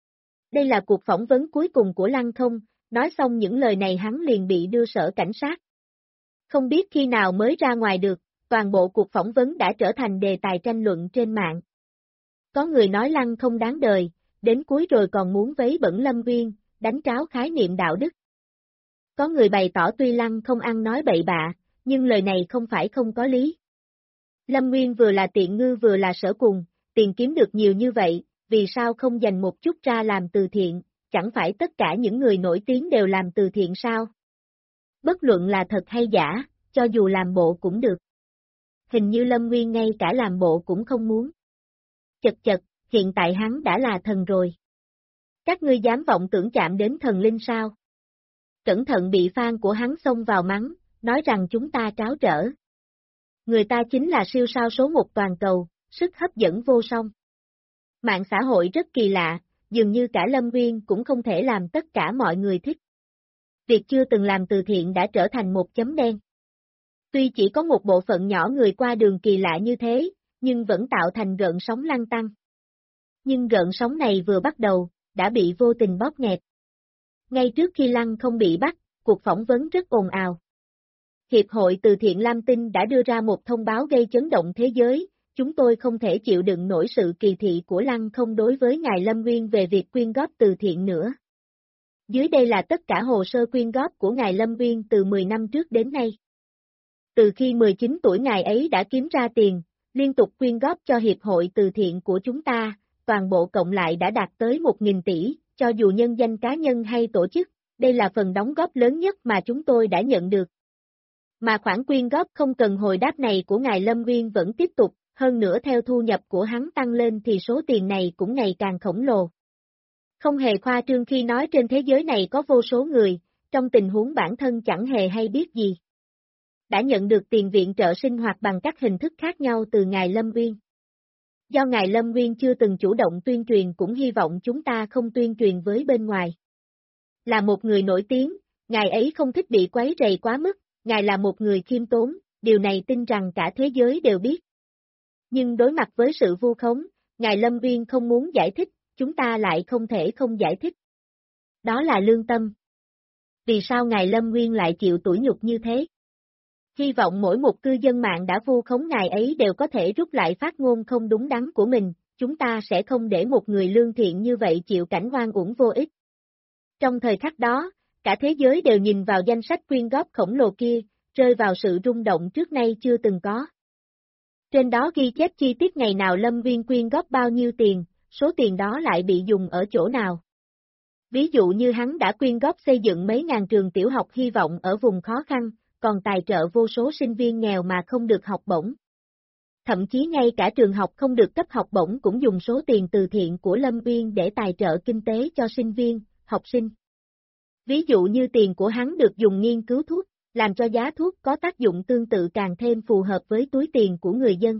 Đây là cuộc phỏng vấn cuối cùng của Lăng không, nói xong những lời này hắn liền bị đưa sở cảnh sát. Không biết khi nào mới ra ngoài được, toàn bộ cuộc phỏng vấn đã trở thành đề tài tranh luận trên mạng. Có người nói Lăng không đáng đời, đến cuối rồi còn muốn vấy bẩn Lâm Nguyên, đánh tráo khái niệm đạo đức. Có người bày tỏ tuy Lăng không ăn nói bậy bạ, nhưng lời này không phải không có lý. Lâm Nguyên vừa là Tiện Ngư vừa là Sở Cùng, tiền kiếm được nhiều như vậy, vì sao không dành một chút ra làm từ thiện, chẳng phải tất cả những người nổi tiếng đều làm từ thiện sao? Bất luận là thật hay giả, cho dù làm bộ cũng được. Hình như Lâm Nguyên ngay cả làm bộ cũng không muốn. Chật, hiện tại hắn đã là thần rồi. Các ngươi dám vọng tưởng chạm đến thần linh sao? Cẩn thận bị fan của hắn xông vào mắng, nói rằng chúng ta tráo trở. Người ta chính là siêu sao số 1 toàn cầu, sức hấp dẫn vô song. Mạng xã hội rất kỳ lạ, dường như cả Lâm Nguyên cũng không thể làm tất cả mọi người thích. Việc chưa từng làm từ thiện đã trở thành một chấm đen. Tuy chỉ có một bộ phận nhỏ người qua đường kỳ lạ như thế, nhưng vẫn tạo thành gợn sóng lăn tăn. Nhưng gợn sóng này vừa bắt đầu, đã bị vô tình bóp nghẹt. Ngay trước khi Lăng không bị bắt, cuộc phỏng vấn rất ồn ào. Hiệp hội Từ thiện Lam Tinh đã đưa ra một thông báo gây chấn động thế giới, chúng tôi không thể chịu đựng nổi sự kỳ thị của Lăng không đối với ngài Lâm Nguyên về việc quyên góp từ thiện nữa. Dưới đây là tất cả hồ sơ quyên góp của ngài Lâm Nguyên từ 10 năm trước đến nay. Từ khi 19 tuổi ngài ấy đã kiếm ra tiền, liên tục quyên góp cho Hiệp hội Từ thiện của chúng ta, toàn bộ cộng lại đã đạt tới 1.000 tỷ, cho dù nhân danh cá nhân hay tổ chức, đây là phần đóng góp lớn nhất mà chúng tôi đã nhận được. Mà khoản quyên góp không cần hồi đáp này của ngài Lâm Nguyên vẫn tiếp tục, hơn nữa theo thu nhập của hắn tăng lên thì số tiền này cũng ngày càng khổng lồ. Không hề khoa trương khi nói trên thế giới này có vô số người, trong tình huống bản thân chẳng hề hay biết gì, đã nhận được tiền viện trợ sinh hoạt bằng các hình thức khác nhau từ ngài Lâm Nguyên. Do ngài Lâm Nguyên chưa từng chủ động tuyên truyền cũng hy vọng chúng ta không tuyên truyền với bên ngoài. Là một người nổi tiếng, ngài ấy không thích bị quấy rầy quá mức, ngài là một người khiêm tốn, điều này tin rằng cả thế giới đều biết. Nhưng đối mặt với sự vu khống, ngài Lâm Nguyên không muốn giải thích, chúng ta lại không thể không giải thích. Đó là lương tâm. Vì sao ngài Lâm Nguyên lại chịu tủi nhục như thế? Hy vọng mỗi một cư dân mạng đã vu khống ngài ấy đều có thể rút lại phát ngôn không đúng đắn của mình, chúng ta sẽ không để một người lương thiện như vậy chịu cảnh oan uổng vô ích. Trong thời khắc đó, cả thế giới đều nhìn vào danh sách quyên góp khổng lồ kia, rơi vào sự rung động trước nay chưa từng có. Trên đó ghi chép chi tiết ngày nào Lâm Nguyên quyên góp bao nhiêu tiền, số tiền đó lại bị dùng ở chỗ nào. Ví dụ như hắn đã quyên góp xây dựng mấy ngàn trường tiểu học hy vọng ở vùng khó khăn, còn tài trợ vô số sinh viên nghèo mà không được học bổng. Thậm chí ngay cả trường học không được cấp học bổng cũng dùng số tiền từ thiện của Lâm Uyên để tài trợ kinh tế cho sinh viên, học sinh. Ví dụ như tiền của hắn được dùng nghiên cứu thuốc, làm cho giá thuốc có tác dụng tương tự càng thêm phù hợp với túi tiền của người dân.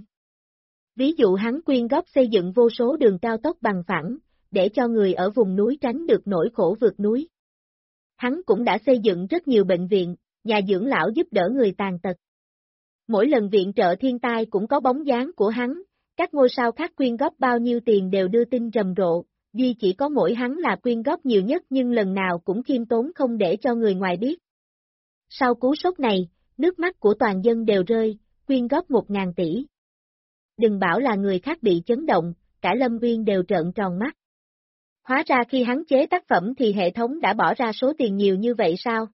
Ví dụ hắn quyên góp xây dựng vô số đường cao tốc bằng phẳng, để cho người ở vùng núi tránh được nỗi khổ vượt núi. Hắn cũng đã xây dựng rất nhiều bệnh viện, nhà dưỡng lão giúp đỡ người tàn tật. Mỗi lần viện trợ thiên tai cũng có bóng dáng của hắn, các ngôi sao khác quyên góp bao nhiêu tiền đều đưa tin rầm rộ, duy chỉ có mỗi hắn là quyên góp nhiều nhất nhưng lần nào cũng khiêm tốn không để cho người ngoài biết. Sau cú sốc này, nước mắt của toàn dân đều rơi, quyên góp 1.000 tỷ. Đừng bảo là người khác bị chấn động, cả Lâm Uyên đều trợn tròn mắt. Hóa ra khi hắn chế tác phẩm thì hệ thống đã bỏ ra số tiền nhiều như vậy sao?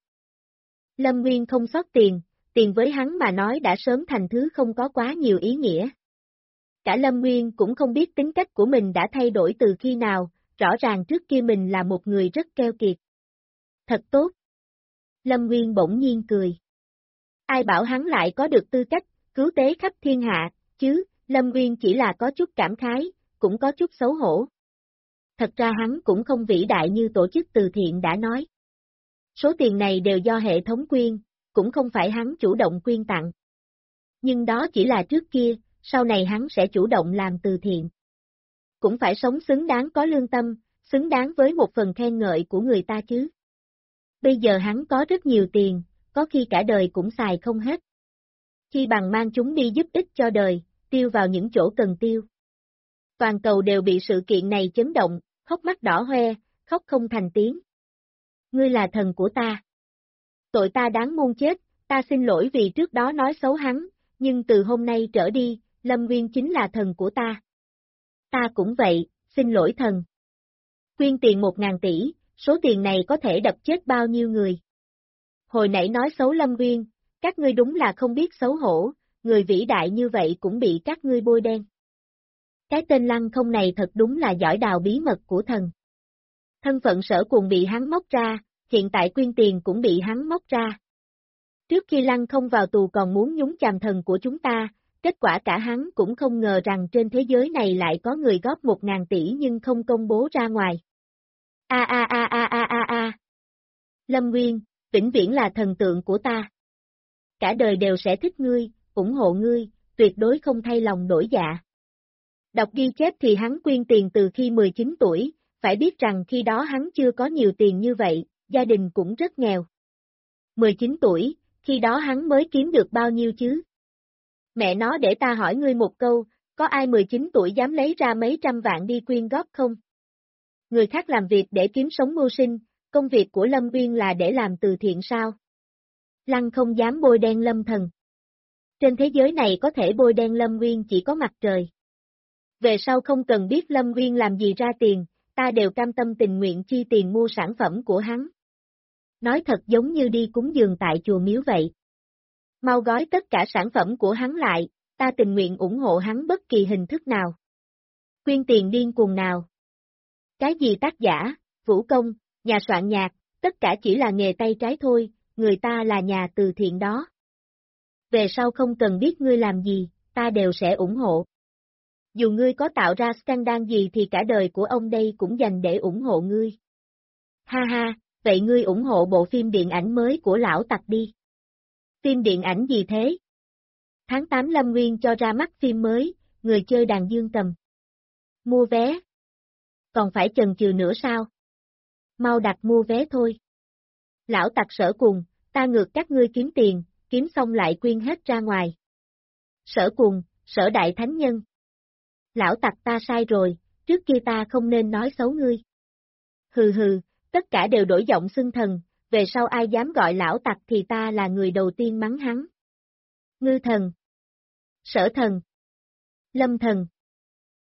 Lâm Uyên không sót tiền, tiền với hắn mà nói đã sớm thành thứ không có quá nhiều ý nghĩa. Cả Lâm Uyên cũng không biết tính cách của mình đã thay đổi từ khi nào, rõ ràng trước kia mình là một người rất keo kiệt. Thật tốt. Lâm Uyên bỗng nhiên cười. Ai bảo hắn lại có được tư cách, cứu tế khắp thiên hạ, chứ, Lâm Uyên chỉ là có chút cảm khái, cũng có chút xấu hổ. Thật ra hắn cũng không vĩ đại như tổ chức từ thiện đã nói. Số tiền này đều do hệ thống quyên, cũng không phải hắn chủ động quyên tặng. Nhưng đó chỉ là trước kia, sau này hắn sẽ chủ động làm từ thiện. Cũng phải sống xứng đáng có lương tâm, xứng đáng với một phần khen ngợi của người ta chứ. Bây giờ hắn có rất nhiều tiền, có khi cả đời cũng xài không hết. Chi bằng mang chúng đi giúp ích cho đời, tiêu vào những chỗ cần tiêu. Toàn cầu đều bị sự kiện này chấn động, hốc mắt đỏ hoe, khóc không thành tiếng. Ngươi là thần của ta. Tội ta đáng muôn chết, ta xin lỗi vì trước đó nói xấu hắn, nhưng từ hôm nay trở đi, Lâm Nguyên chính là thần của ta. Ta cũng vậy, xin lỗi thần. Quyên tiền 1.000 tỷ, số tiền này có thể đập chết bao nhiêu người. Hồi nãy nói xấu Lâm Nguyên, các ngươi đúng là không biết xấu hổ, người vĩ đại như vậy cũng bị các ngươi bôi đen. Cái tên Lăng Không này thật đúng là giỏi đào bí mật của thần. Thân phận Sở Cuồng bị hắn móc ra, hiện tại quyên tiền cũng bị hắn móc ra. Trước khi Lăng Không vào tù còn muốn nhúng chàm thần của chúng ta, kết quả cả hắn cũng không ngờ rằng trên thế giới này lại có người góp 1.000 tỷ nhưng không công bố ra ngoài. Lâm Nguyên, vĩnh viễn là thần tượng của ta. Cả đời đều sẽ thích ngươi, ủng hộ ngươi, tuyệt đối không thay lòng đổi dạ. Đọc ghi chép thì hắn quyên tiền từ khi 19 tuổi, phải biết rằng khi đó hắn chưa có nhiều tiền như vậy, gia đình cũng rất nghèo. 19 tuổi, khi đó hắn mới kiếm được bao nhiêu chứ? Mẹ nó để ta hỏi ngươi một câu, có ai 19 tuổi dám lấy ra mấy trăm vạn đi quyên góp không? Người khác làm việc để kiếm sống mưu sinh, công việc của Lâm Uyên là để làm từ thiện sao? Lăng Không dám bôi đen Lâm Thần. Trên thế giới này có thể bôi đen Lâm Uyên chỉ có mặt trời. Về sau không cần biết Lâm Uyên làm gì ra tiền, ta đều cam tâm tình nguyện chi tiền mua sản phẩm của hắn. Nói thật giống như đi cúng dường tại chùa miếu vậy. Mau gói tất cả sản phẩm của hắn lại, ta tình nguyện ủng hộ hắn bất kỳ hình thức nào. Quyên tiền điên cuồng nào. Cái gì tác giả, vũ công, nhà soạn nhạc, tất cả chỉ là nghề tay trái thôi, người ta là nhà từ thiện đó. Về sau không cần biết ngươi làm gì, ta đều sẽ ủng hộ. Dù ngươi có tạo ra scandal gì thì cả đời của ông đây cũng dành để ủng hộ ngươi. Ha ha, vậy ngươi ủng hộ bộ phim điện ảnh mới của lão tặc đi. Phim điện ảnh gì thế? Tháng 8 Lâm Nguyên cho ra mắt phim mới, người chơi đàn dương cầm. Mua vé. Còn phải chần chừ nữa sao? Mau đặt mua vé thôi. Lão tặc Sở Cuồng, ta ngược các ngươi kiếm tiền, kiếm xong lại quyên hết ra ngoài. Sở Cuồng, Sở Đại Thánh Nhân. Lão tặc ta sai rồi, trước kia ta không nên nói xấu ngươi. Hừ hừ, tất cả đều đổi giọng xưng thần, về sau ai dám gọi lão tặc thì ta là người đầu tiên mắng hắn. Ngư thần. Sở thần. Lâm thần.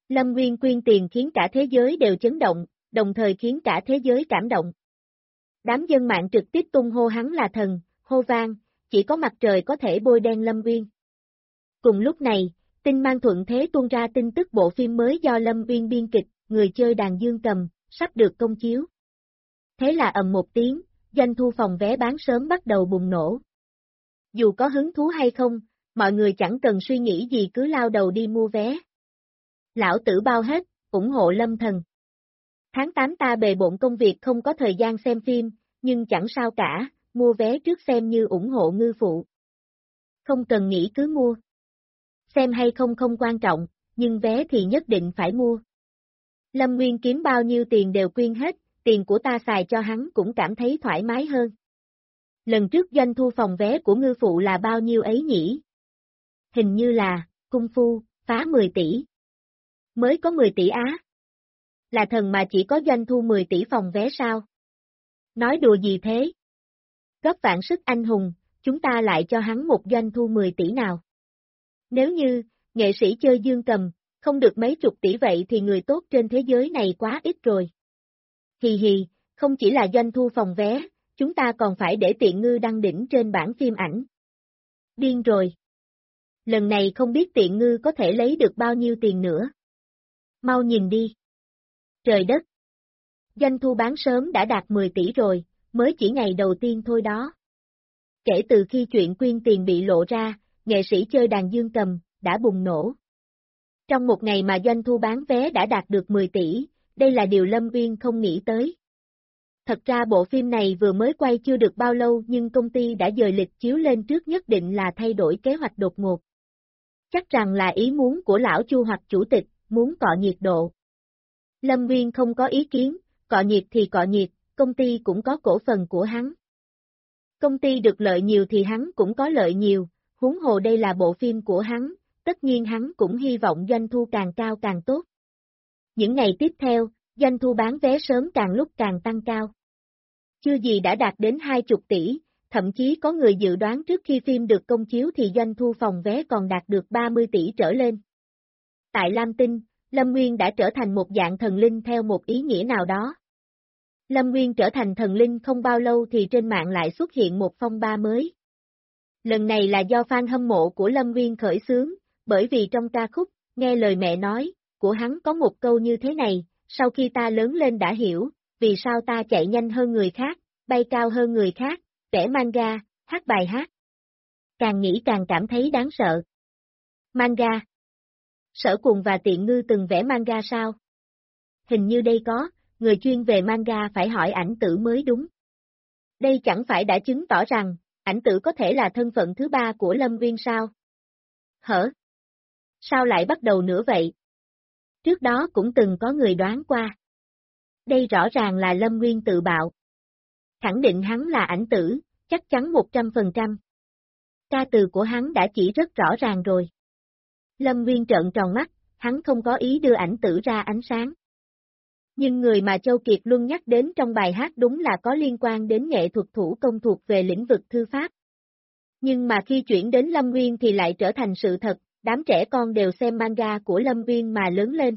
Lâm Nguyên quyên tiền khiến cả thế giới đều chấn động, đồng thời khiến cả thế giới cảm động. Đám dân mạng trực tiếp tung hô hắn là thần, hô vang, chỉ có mặt trời có thể bôi đen Lâm Nguyên. Cùng lúc này, tin mang thuận thế tuôn ra tin tức bộ phim mới do Lâm Nguyên biên kịch, Người chơi đàn dương cầm, sắp được công chiếu. Thế là ầm một tiếng, doanh thu phòng vé bán sớm bắt đầu bùng nổ. Dù có hứng thú hay không, mọi người chẳng cần suy nghĩ gì cứ lao đầu đi mua vé. Lão tử bao hết, ủng hộ Lâm thần. Tháng 8 ta bề bộn công việc không có thời gian xem phim, nhưng chẳng sao cả, mua vé trước xem như ủng hộ ngư phụ. Không cần nghĩ cứ mua. Xem hay không không quan trọng, nhưng vé thì nhất định phải mua. Lâm Nguyên kiếm bao nhiêu tiền đều quyên hết, tiền của ta xài cho hắn cũng cảm thấy thoải mái hơn. Lần trước doanh thu phòng vé của ngư phụ là bao nhiêu ấy nhỉ? Hình như là, Cung Phu, phá 10 tỷ. Mới có 10 tỷ á. Là thần mà chỉ có doanh thu 10 tỷ phòng vé sao? Nói đùa gì thế? Góp vạn sức anh hùng, chúng ta lại cho hắn một doanh thu 10 tỷ nào. Nếu như, nghệ sĩ chơi dương cầm, không được mấy chục tỷ vậy thì người tốt trên thế giới này quá ít rồi. Hì hì, không chỉ là doanh thu phòng vé, chúng ta còn phải để Tiện Ngư đăng đỉnh trên bảng phim ảnh. Điên rồi. Lần này không biết Tiện Ngư có thể lấy được bao nhiêu tiền nữa. Mau nhìn đi. Trời đất. Doanh thu bán sớm đã đạt 10 tỷ rồi, mới chỉ ngày đầu tiên thôi đó. Kể từ khi chuyện quyên tiền bị lộ ra, nghệ sĩ chơi đàn dương cầm, đã bùng nổ. Trong một ngày mà doanh thu bán vé đã đạt được 10 tỷ, đây là điều Lâm Nguyên không nghĩ tới. Thật ra bộ phim này vừa mới quay chưa được bao lâu nhưng công ty đã dời lịch chiếu lên trước, nhất định là thay đổi kế hoạch đột ngột. Chắc rằng là ý muốn của lão Chu hoặc chủ tịch, muốn cọ nhiệt độ. Lâm Nguyên không có ý kiến, cọ nhiệt thì cọ nhiệt, công ty cũng có cổ phần của hắn. Công ty được lợi nhiều thì hắn cũng có lợi nhiều, huống hồ đây là bộ phim của hắn, tất nhiên hắn cũng hy vọng doanh thu càng cao càng tốt. Những ngày tiếp theo, doanh thu bán vé sớm càng lúc càng tăng cao. Chưa gì đã đạt đến 20 tỷ, thậm chí có người dự đoán trước khi phim được công chiếu thì doanh thu phòng vé còn đạt được 30 tỷ trở lên. Tại Lam Tinh, Lâm Nguyên đã trở thành một dạng thần linh theo một ý nghĩa nào đó. Lâm Nguyên trở thành thần linh không bao lâu thì trên mạng lại xuất hiện một phong ba mới. Lần này là do fan hâm mộ của Lâm Nguyên khởi xướng, bởi vì trong ca khúc, nghe lời mẹ nói, của hắn có một câu như thế này, sau khi ta lớn lên đã hiểu, vì sao ta chạy nhanh hơn người khác, bay cao hơn người khác, vẽ manga, hát bài hát. Càng nghĩ càng cảm thấy đáng sợ. Manga. Sở Cuồng và Tiện Ngư từng vẽ manga sao? Hình như đây có, người chuyên về manga phải hỏi ảnh tử mới đúng. Đây chẳng phải đã chứng tỏ rằng, ảnh tử có thể là thân phận thứ ba của Lâm Nguyên sao? Hở? Sao lại bắt đầu nữa vậy? Trước đó cũng từng có người đoán qua. Đây rõ ràng là Lâm Nguyên tự bạo. Khẳng định hắn là ảnh tử, chắc chắn 100%. Ca từ của hắn đã chỉ rất rõ ràng rồi. Lâm Nguyên trợn tròn mắt, hắn không có ý đưa ảnh tử ra ánh sáng. Nhưng người mà Châu Kiệt Luân nhắc đến trong bài hát đúng là có liên quan đến nghệ thuật thủ công thuộc về lĩnh vực thư pháp. Nhưng mà khi chuyển đến Lâm Nguyên thì lại trở thành sự thật, đám trẻ con đều xem manga của Lâm Nguyên mà lớn lên.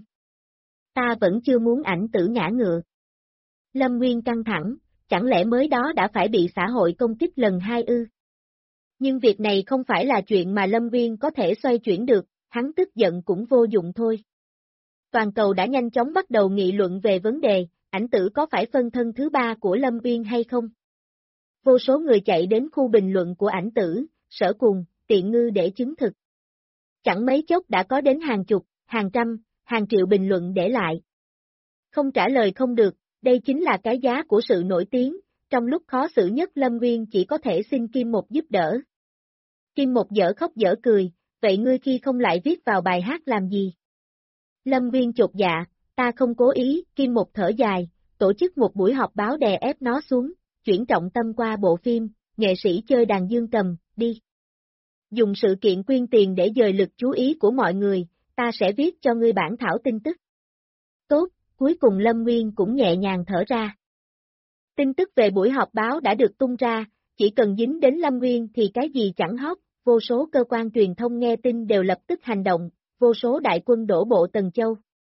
Ta vẫn chưa muốn ảnh tử ngã ngựa. Lâm Nguyên căng thẳng, chẳng lẽ mới đó đã phải bị xã hội công kích lần 2 ư? Nhưng việc này không phải là chuyện mà Lâm Nguyên có thể xoay chuyển được, hắn tức giận cũng vô dụng thôi. Toàn cầu đã nhanh chóng bắt đầu nghị luận về vấn đề, ảnh tử có phải phân thân thứ ba của Lâm Nguyên hay không? Vô số người chạy đến khu bình luận của ảnh tử, Sở Cuồng, Tiện Ngư để chứng thực. Chẳng mấy chốc đã có đến hàng chục, hàng trăm, hàng triệu bình luận để lại. Không trả lời không được, đây chính là cái giá của sự nổi tiếng, trong lúc khó xử nhất Lâm Nguyên chỉ có thể xin Kim Một giúp đỡ. Kim Một dở khóc dở cười, vậy ngươi khi không lại viết vào bài hát làm gì? Lâm Nguyên chột dạ, ta không cố ý, Kim Một thở dài, tổ chức một buổi họp báo đè ép nó xuống, chuyển trọng tâm qua bộ phim, nghệ sĩ chơi đàn dương cầm, đi. Dùng sự kiện quyên tiền để dời lực chú ý của mọi người, ta sẽ viết cho ngươi bản thảo tin tức. Tốt, cuối cùng Lâm Nguyên cũng nhẹ nhàng thở ra. Tin tức về buổi họp báo đã được tung ra, chỉ cần dính đến Lâm Nguyên thì cái gì chẳng hot, vô số cơ quan truyền thông nghe tin đều lập tức hành động, vô số đại quân đổ bộ Tần Châu.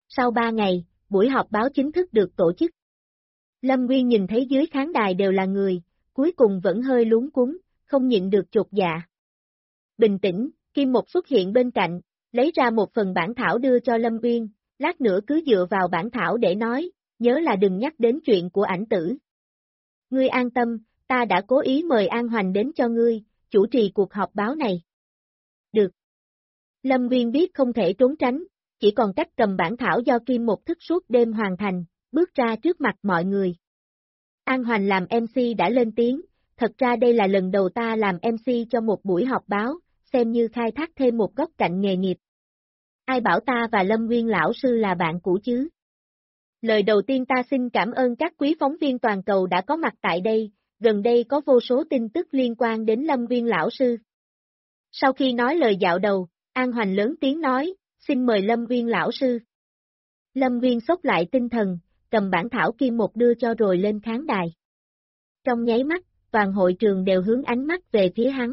Sau 3 ngày, buổi họp báo chính thức được tổ chức. Lâm Nguyên nhìn thấy dưới khán đài đều là người, cuối cùng vẫn hơi luống cuống, không nhịn được chột dạ. Bình tĩnh, Kim Một xuất hiện bên cạnh, lấy ra một phần bản thảo đưa cho Lâm Nguyên, lát nữa cứ dựa vào bản thảo để nói, nhớ là đừng nhắc đến chuyện của ảnh tử. Ngươi an tâm, ta đã cố ý mời An Hoành đến cho ngươi, chủ trì cuộc họp báo này. Được. Lâm Nguyên biết không thể trốn tránh, chỉ còn cách cầm bản thảo do Kim Một thức suốt đêm hoàn thành, bước ra trước mặt mọi người. An Hoành làm MC đã lên tiếng, thật ra đây là lần đầu ta làm MC cho một buổi họp báo, xem như khai thác thêm một góc cạnh nghề nghiệp. Ai bảo ta và Lâm Nguyên lão sư là bạn cũ chứ? Lời đầu tiên ta xin cảm ơn các quý phóng viên toàn cầu đã có mặt tại đây, gần đây có vô số tin tức liên quan đến Lâm Nguyên lão sư. Sau khi nói lời dạo đầu, An Hoành lớn tiếng nói, xin mời Lâm Nguyên lão sư. Lâm Nguyên xốc lại tinh thần, cầm bản thảo Kim Một đưa cho rồi lên khán đài. Trong nháy mắt, toàn hội trường đều hướng ánh mắt về phía hắn.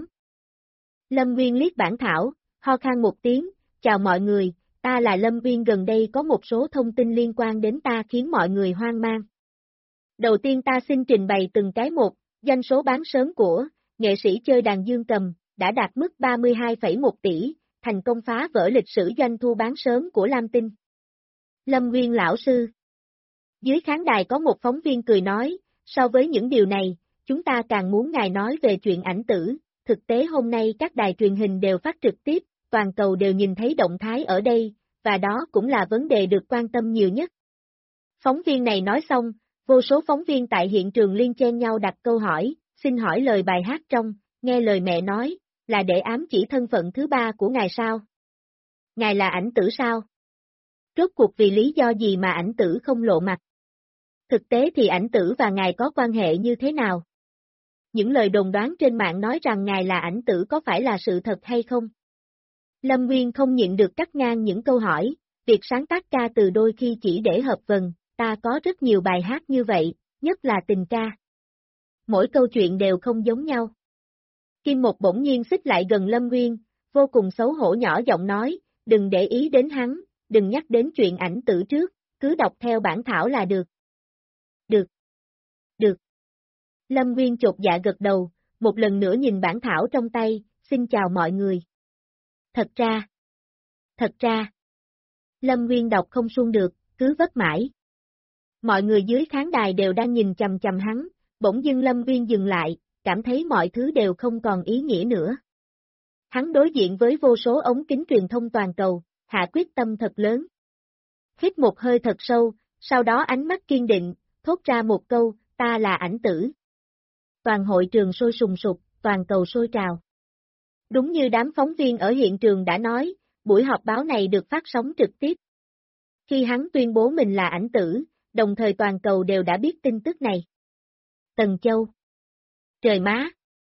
Lâm Nguyên liếc bản thảo, ho khan một tiếng, chào mọi người, ta là Lâm Nguyên, gần đây có một số thông tin liên quan đến ta khiến mọi người hoang mang. Đầu tiên ta xin trình bày từng cái một, doanh số bán sớm của nghệ sĩ chơi đàn dương cầm đã đạt mức 32,1 tỷ, thành công phá vỡ lịch sử doanh thu bán sớm của Lam Tinh. Lâm Nguyên lão sư. Dưới khán đài có một phóng viên cười nói, so với những điều này, chúng ta càng muốn ngài nói về chuyện ảnh tử, thực tế hôm nay các đài truyền hình đều phát trực tiếp, toàn cầu đều nhìn thấy động thái ở đây, và đó cũng là vấn đề được quan tâm nhiều nhất. Phóng viên này nói xong, vô số phóng viên tại hiện trường liên chen nhau đặt câu hỏi, xin hỏi lời bài hát trong, nghe lời mẹ nói, là để ám chỉ thân phận thứ ba của ngài sao? Ngài là ảnh tử sao? Rốt cuộc vì lý do gì mà ảnh tử không lộ mặt? Thực tế thì ảnh tử và ngài có quan hệ như thế nào? Những lời đồn đoán trên mạng nói rằng ngài là ảnh tử có phải là sự thật hay không? Lâm Nguyên không nhịn được cắt ngang những câu hỏi, việc sáng tác ca từ đôi khi chỉ để hợp vần, ta có rất nhiều bài hát như vậy, nhất là tình ca. Mỗi câu chuyện đều không giống nhau. Kim Một bỗng nhiên xích lại gần Lâm Nguyên, vô cùng xấu hổ nhỏ giọng nói, đừng để ý đến hắn, đừng nhắc đến chuyện ảnh tử trước, cứ đọc theo bản thảo là được. Được. Được. Lâm Nguyên chột dạ gật đầu, một lần nữa nhìn bản thảo trong tay, xin chào mọi người. Thật ra. Lâm Nguyên đọc không suông được, cứ vấp mãi. Mọi người dưới khán đài đều đang nhìn chằm chằm hắn, bỗng dưng Lâm Nguyên dừng lại, cảm thấy mọi thứ đều không còn ý nghĩa nữa. Hắn đối diện với vô số ống kính truyền thông toàn cầu, hạ quyết tâm thật lớn. Hít một hơi thật sâu, sau đó ánh mắt kiên định, thốt ra một câu, ta là ảnh tử. Toàn hội trường sôi sùng sục, toàn cầu sôi trào. Đúng như đám phóng viên ở hiện trường đã nói, buổi họp báo này được phát sóng trực tiếp. Khi hắn tuyên bố mình là ảnh tử, đồng thời toàn cầu đều đã biết tin tức này. Tần Châu. Trời má.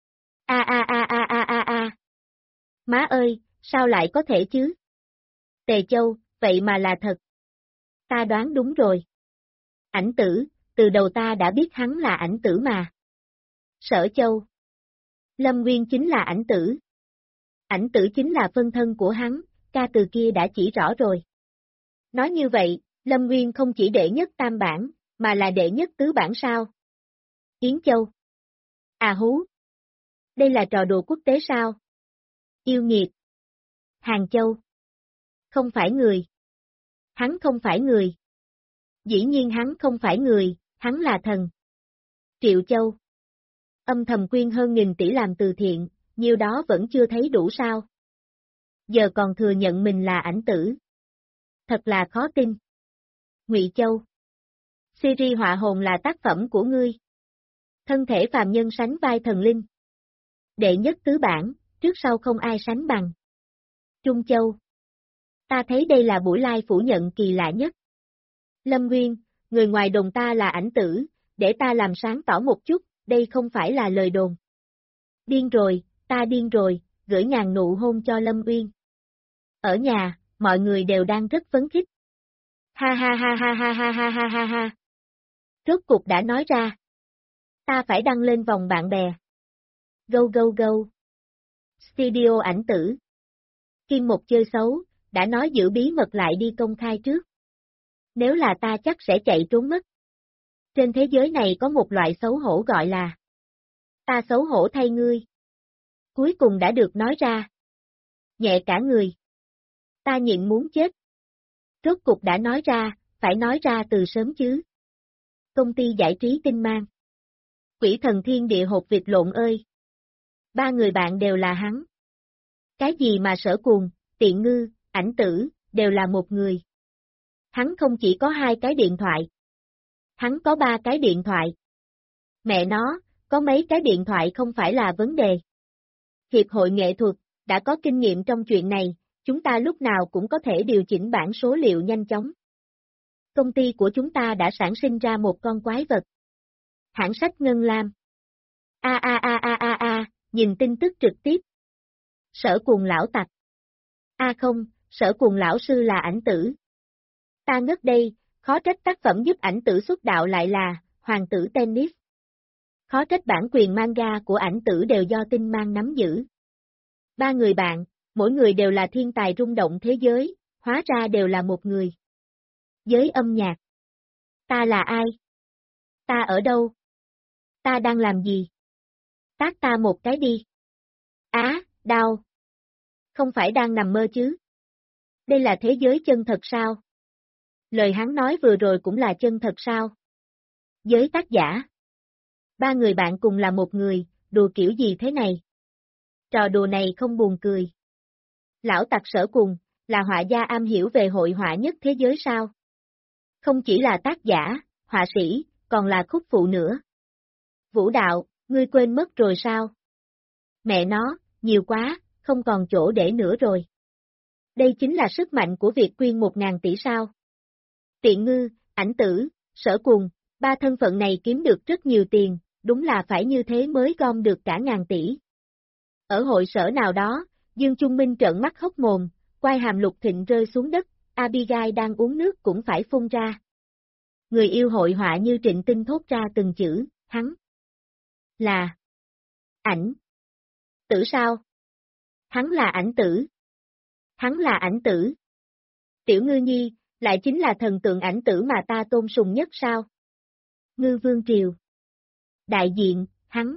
Má ơi, sao lại có thể chứ? Tề Châu, vậy mà là thật. Ta đoán đúng rồi. Ảnh tử, từ đầu ta đã biết hắn là ảnh tử mà. Sở Châu. Lâm Nguyên chính là ảnh tử. Ảnh tử chính là phân thân của hắn, ca từ kia đã chỉ rõ rồi. Nói như vậy, Lâm Nguyên không chỉ đệ nhất tam bản, mà là đệ nhất tứ bản sao? Yến Châu. À hú. Đây là trò đùa quốc tế sao? Yêu nghiệt. Hàng Châu. Không phải người. Hắn không phải người. Dĩ nhiên hắn không phải người, hắn là thần. Triệu Châu. Âm thầm quyên hơn 1000 tỷ làm từ thiện, nhiêu đó vẫn chưa thấy đủ sao? Giờ còn thừa nhận mình là ảnh tử. Thật là khó tin. Ngụy Châu. Series họa hồn là tác phẩm của ngươi. Thân thể phàm nhân sánh vai thần linh. Đệ nhất tứ bản, trước sau không ai sánh bằng. Trung Châu. Ta thấy đây là buổi live phủ nhận kỳ lạ nhất. Lâm Nguyên, người ngoài đồn ta là ảnh tử, để ta làm sáng tỏ một chút, đây không phải là lời đồn. Điên rồi, ta điên rồi, gửi ngàn nụ hôn cho Lâm Nguyên. Ở nhà, mọi người đều đang rất phấn khích. Ha ha ha ha ha ha ha ha ha ha. Rốt cục đã nói ra. Ta phải đăng lên vòng bạn bè. Go go go. Studio ảnh tử. Kim Một chơi xấu, đã nói giữ bí mật lại đi công khai trước. Nếu là ta chắc sẽ chạy trốn mất. Trên thế giới này có một loại xấu hổ gọi là ta xấu hổ thay ngươi. Cuối cùng đã được nói ra. Nhẹ cả người. Ta nhịn muốn chết. Rốt cục đã nói ra, phải nói ra từ sớm chứ. Công ty giải trí Tinh Mang. Quỷ thần thiên địa hột vịt lộn ơi. Ba người bạn đều là hắn. Cái gì mà Sở Cuồng, Tiện Ngư, Ảnh Tử, đều là một người. Hắn không chỉ có 2 cái điện thoại. Hắn có 3 cái điện thoại. Mẹ nó, có mấy cái điện thoại không phải là vấn đề. Hiệp hội nghệ thuật, đã có kinh nghiệm trong chuyện này, chúng ta lúc nào cũng có thể điều chỉnh bảng số liệu nhanh chóng. Công ty của chúng ta đã sản sinh ra một con quái vật. Hãng sách Ngân Lam. Nhìn tin tức trực tiếp. Sở Cuồng lão tặc. Không, Sở Cuồng lão sư là Ảnh Tử. Ta ngất đây, khó trách tác phẩm giúp Ảnh Tử xuất đạo lại là Hoàng tử tennis. Khó trách bản quyền manga của Ảnh Tử đều do Tinh Mang nắm giữ. 3 người bạn, mỗi người đều là thiên tài rung động thế giới, hóa ra đều là một người. Giới âm nhạc. Ta là ai? Ta ở đâu? Ta đang làm gì? Tát ta một cái đi. Đau. Không phải đang nằm mơ chứ? Đây là thế giới chân thật sao? Lời hắn nói vừa rồi cũng là chân thật sao? Giới tác giả. 3 người bạn cùng là một người, đùa kiểu gì thế này? Trò đùa này không buồn cười. Lão tặc Sở Cuồng, là họa gia am hiểu về hội họa nhất thế giới sao? Không chỉ là tác giả, họa sĩ, còn là khúc phụ nữa. Vũ đạo, ngươi quên mất rồi sao? Mẹ nó, nhiều quá, không còn chỗ để nữa rồi. Đây chính là sức mạnh của việc quyên 1.000 tỷ sao. Tiện Ngư, Ảnh Tử, Sở Cuồng, 3 thân phận này kiếm được rất nhiều tiền, đúng là phải như thế mới gom được cả ngàn tỷ. Ở hội sở nào đó, Dương Trung Minh trợn mắt hốc mồm, quai hàm Lục Thịnh rơi xuống đất, Abigail đang uống nước cũng phải phun ra. Người yêu hội họa như Trịnh Tinh thốt ra từng chữ, hắn là Ảnh Tử sao? Hắn là Ảnh Tử. Hắn là Ảnh Tử. Tiểu Ngư Nhi, lại chính là thần tượng Ảnh Tử mà ta tôn sùng nhất sao? Ngư Vương Triều. Đại diện, hắn.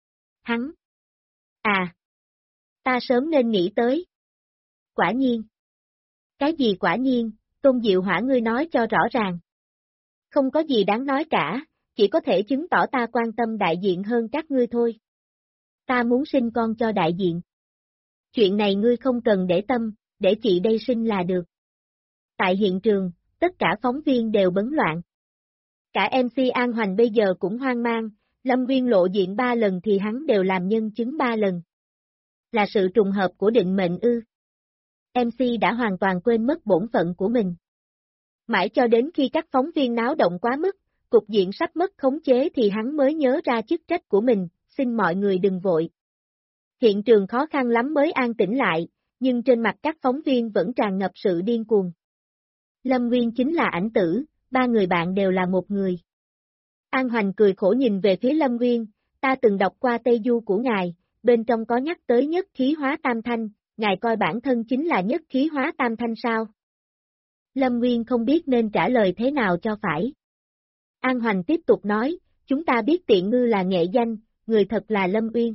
Ta sớm nên nghĩ tới. Quả nhiên. Cái gì quả nhiên, Tôn Diệu Hỏa ngươi nói cho rõ ràng. Không có gì đáng nói cả, chỉ có thể chứng tỏ ta quan tâm đại diện hơn các ngươi thôi. Ta muốn sinh con cho đại diện. Chuyện này ngươi không cần để tâm, để chị đây sinh là được. Tại hiện trường, tất cả phóng viên đều bấn loạn. Cả MC An Hoành bây giờ cũng hoang mang, Lâm Nguyên lộ diện 3 lần thì hắn đều làm nhân chứng 3 lần. Là sự trùng hợp của định mệnh ư? MC đã hoàn toàn quên mất bổn phận của mình. Mãi cho đến khi các phóng viên náo động quá mức, cục diện sắp mất khống chế thì hắn mới nhớ ra chức trách của mình, xin mọi người đừng vội. Hiện trường khó khăn lắm mới an tĩnh lại, nhưng trên mặt các phóng viên vẫn tràn ngập sự điên cuồng. Lâm Nguyên chính là Ảnh Tử, 3 người bạn đều là một người. An Hoành cười khổ nhìn về phía Lâm Nguyên, ta từng đọc qua Tây Du của ngài, bên trong có nhắc tới nhất khí hóa tam thanh, ngài coi bản thân chính là nhất khí hóa tam thanh sao? Lâm Nguyên không biết nên trả lời thế nào cho phải. An Hoành tiếp tục nói, chúng ta biết Tiện Ngư là nghệ danh, người thật là Lâm Uyên.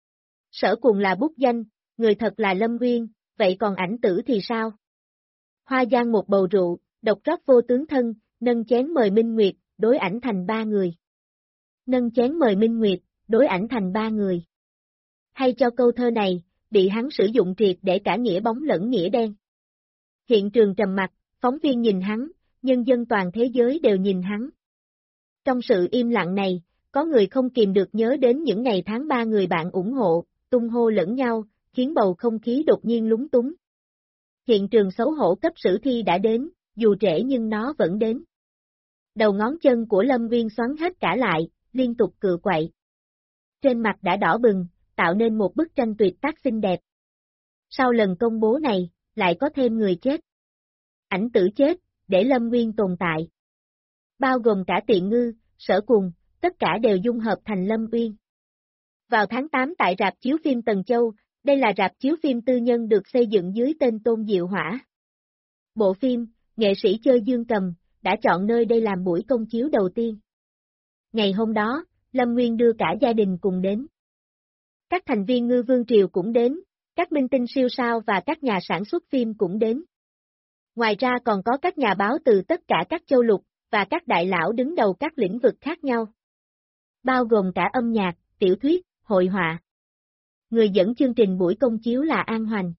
Sở Cuồng là bút danh, người thật là Lâm Uyên, vậy còn Ảnh Tử thì sao? Hoa giang một bầu rượu, độc rót vô tướng thân, nâng chén mời Minh Nguyệt, đối ảnh thành 3 người. Nâng chén mời Minh Nguyệt, đối ảnh thành 3 người. Hay cho câu thơ này, bị hắn sử dụng triệt để cả nghĩa bóng lẫn nghĩa đen. Hiện trường trầm mặc, phóng viên nhìn hắn, nhân dân toàn thế giới đều nhìn hắn. Trong sự im lặng này, có người không kìm được nhớ đến những ngày tháng 3 người bạn ủng hộ, tung hô lẫn nhau, khiến bầu không khí đột nhiên lúng túng. Hiện trường xấu hổ cấp sử thi đã đến, dù trễ nhưng nó vẫn đến. Đầu ngón chân của Lâm Nguyên xoắn hết cả lại, liên tục cựa quậy. Trên mặt đã đỏ bừng, tạo nên một bức tranh tuyệt tác xinh đẹp. Sau lần công bố này, lại có thêm người chết. Ảnh Tử chết, để Lâm Nguyên tồn tại. Bao gồm cả Tiện Ngư, Sở Cuồng, tất cả đều dung hợp thành Lâm Uyên. Vào tháng 8 tại rạp chiếu phim Tần Châu, đây là rạp chiếu phim tư nhân được xây dựng dưới tên Tôn Diệu Hỏa. Bộ phim, nghệ sĩ chơi dương cầm, đã chọn nơi đây làm buổi công chiếu đầu tiên. Ngày hôm đó, Lâm Nguyên đưa cả gia đình cùng đến. Các thành viên Ngư Vương Triều cũng đến, các minh tinh siêu sao và các nhà sản xuất phim cũng đến. Ngoài ra còn có các nhà báo từ tất cả các châu lục, và các đại lão đứng đầu các lĩnh vực khác nhau. Bao gồm cả âm nhạc, tiểu thuyết, hội họa. Người dẫn chương trình buổi công chiếu là An Hoành.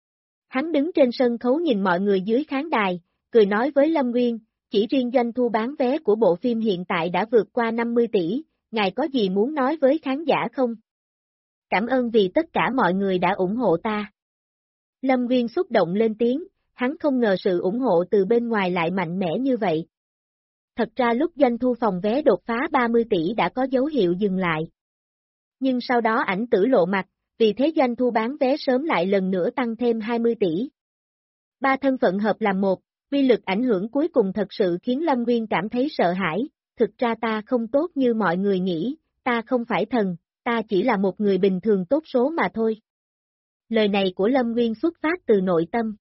Hắn đứng trên sân khấu nhìn mọi người dưới khán đài, cười nói với Lâm Nguyên, chỉ riêng doanh thu bán vé của bộ phim hiện tại đã vượt qua 50 tỷ, ngài có gì muốn nói với khán giả không? Cảm ơn vì tất cả mọi người đã ủng hộ ta. Lâm Nguyên xúc động lên tiếng, hắn không ngờ sự ủng hộ từ bên ngoài lại mạnh mẽ như vậy. Thật ra lúc doanh thu phòng vé đột phá 30 tỷ đã có dấu hiệu dừng lại. Nhưng sau đó ảnh tử lộ mặt, vì thế doanh thu bán vé sớm lại lần nữa tăng thêm 20 tỷ. Ba thân phận hợp làm một, uy lực ảnh hưởng cuối cùng thật sự khiến Lâm Nguyên cảm thấy sợ hãi, thực ra ta không tốt như mọi người nghĩ, ta không phải thần, ta chỉ là một người bình thường tốt số mà thôi. Lời này của Lâm Nguyên xuất phát từ nội tâm.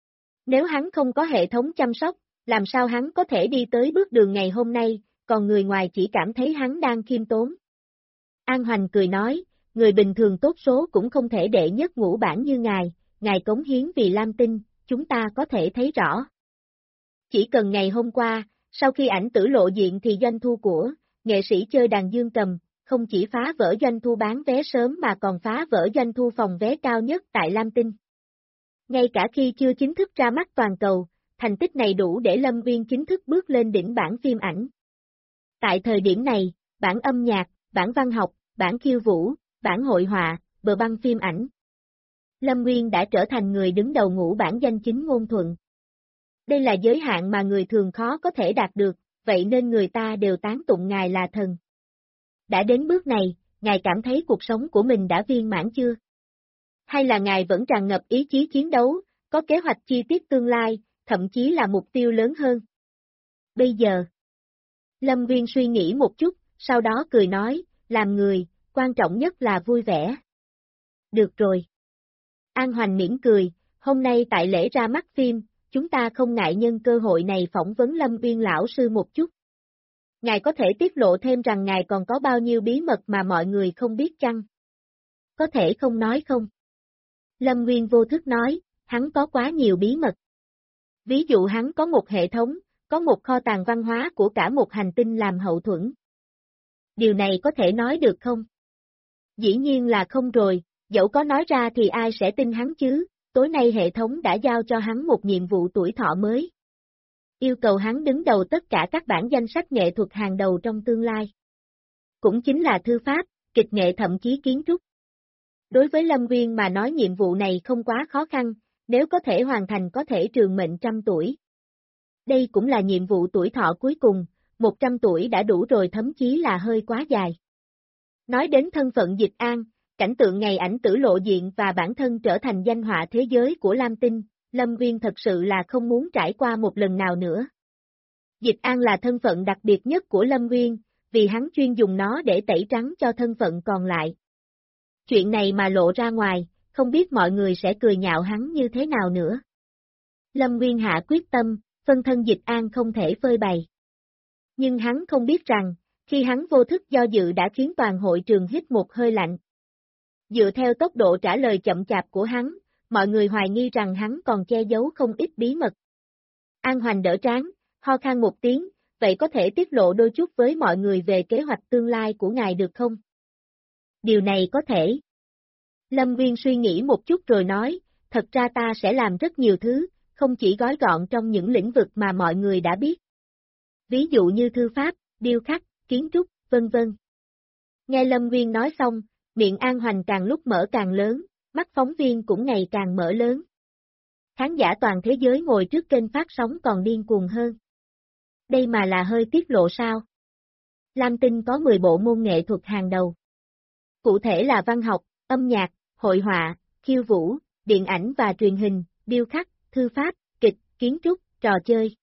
Nếu hắn không có hệ thống chăm sóc, làm sao hắn có thể đi tới bước đường ngày hôm nay, còn người ngoài chỉ cảm thấy hắn đang khiêm tốn. An Hoành cười nói, người bình thường tốt số cũng không thể đệ nhất ngũ bản như ngài cống hiến vì Lam Tinh, chúng ta có thể thấy rõ. Chỉ cần ngày hôm qua, sau khi ảnh tử lộ diện thì doanh thu của nghệ sĩ chơi đàn dương cầm, không chỉ phá vỡ doanh thu bán vé sớm mà còn phá vỡ doanh thu phòng vé cao nhất tại Lam Tinh. Ngay cả khi chưa chính thức ra mắt toàn cầu, thành tích này đủ để Lâm Nguyên chính thức bước lên đỉnh bảng phim ảnh. Tại thời điểm này, bảng âm nhạc, bảng văn học, bảng khiêu vũ, bảng hội họa, bờ băng phim ảnh. Lâm Nguyên đã trở thành người đứng đầu ngũ bảng danh chính ngôn thuận. Đây là giới hạn mà người thường khó có thể đạt được, vậy nên người ta đều tán tụng ngài là thần. Đã đến bước này, ngài cảm thấy cuộc sống của mình đã viên mãn chưa? Hay là ngài vẫn tràn ngập ý chí chiến đấu, có kế hoạch chi tiết tương lai, thậm chí là mục tiêu lớn hơn? Bây giờ, Lâm Nguyên suy nghĩ một chút, sau đó cười nói, làm người, quan trọng nhất là vui vẻ. Được rồi. An Hoành mỉm cười, hôm nay tại lễ ra mắt phim, chúng ta không ngại nhân cơ hội này phỏng vấn Lâm Nguyên lão sư một chút. Ngài có thể tiết lộ thêm rằng ngài còn có bao nhiêu bí mật mà mọi người không biết chăng? Có thể không nói không? Lâm Nguyên vô thức nói, hắn có quá nhiều bí mật. Ví dụ hắn có một hệ thống, có một kho tàng văn hóa của cả một hành tinh làm hậu thuẫn. Điều này có thể nói được không? Dĩ nhiên là không rồi, dẫu có nói ra thì ai sẽ tin hắn chứ, tối nay hệ thống đã giao cho hắn một nhiệm vụ tuổi thọ mới. Yêu cầu hắn đứng đầu tất cả các bảng danh sách nghệ thuật hàng đầu trong tương lai. Cũng chính là thư pháp, kịch nghệ thậm chí kiến trúc. Đối với Lâm Nguyên mà nói nhiệm vụ này không quá khó khăn, nếu có thể hoàn thành có thể trường mệnh 100 tuổi. Đây cũng là nhiệm vụ tuổi thọ cuối cùng, 100 tuổi đã đủ rồi thậm chí là hơi quá dài. Nói đến thân phận Dịch An, cảnh tượng ngày ảnh tử lộ diện và bản thân trở thành danh họa thế giới của Lam Tinh, Lâm Nguyên thật sự là không muốn trải qua một lần nào nữa. Dịch An là thân phận đặc biệt nhất của Lâm Nguyên, vì hắn chuyên dùng nó để tẩy trắng cho thân phận còn lại. Chuyện này mà lộ ra ngoài, không biết mọi người sẽ cười nhạo hắn như thế nào nữa. Lâm Nguyên hạ quyết tâm, phân thân Dịch An không thể phơi bày. Nhưng hắn không biết rằng, khi hắn vô thức do dự đã khiến toàn hội trường hít một hơi lạnh. Dựa theo tốc độ trả lời chậm chạp của hắn, mọi người hoài nghi rằng hắn còn che giấu không ít bí mật. An Hoành đỡ trán, ho khan một tiếng, vậy có thể tiết lộ đôi chút với mọi người về kế hoạch tương lai của ngài được không? Điều này có thể. Lâm Nguyên suy nghĩ một chút rồi nói, thật ra ta sẽ làm rất nhiều thứ, không chỉ gói gọn trong những lĩnh vực mà mọi người đã biết. Ví dụ như thư pháp, điêu khắc, kiến trúc, vân vân. Nghe Lâm Nguyên nói xong, miệng An Hoành càng lúc mở càng lớn, mắt phóng viên cũng ngày càng mở lớn. Khán giả toàn thế giới ngồi trước kênh phát sóng còn điên cuồng hơn. Đây mà là hơi tiết lộ sao? Lam Tinh có 10 bộ môn nghệ thuật hàng đầu. Cụ thể là văn học, âm nhạc, hội họa, khiêu vũ, điện ảnh và truyền hình, điêu khắc, thư pháp, kịch, kiến trúc, trò chơi.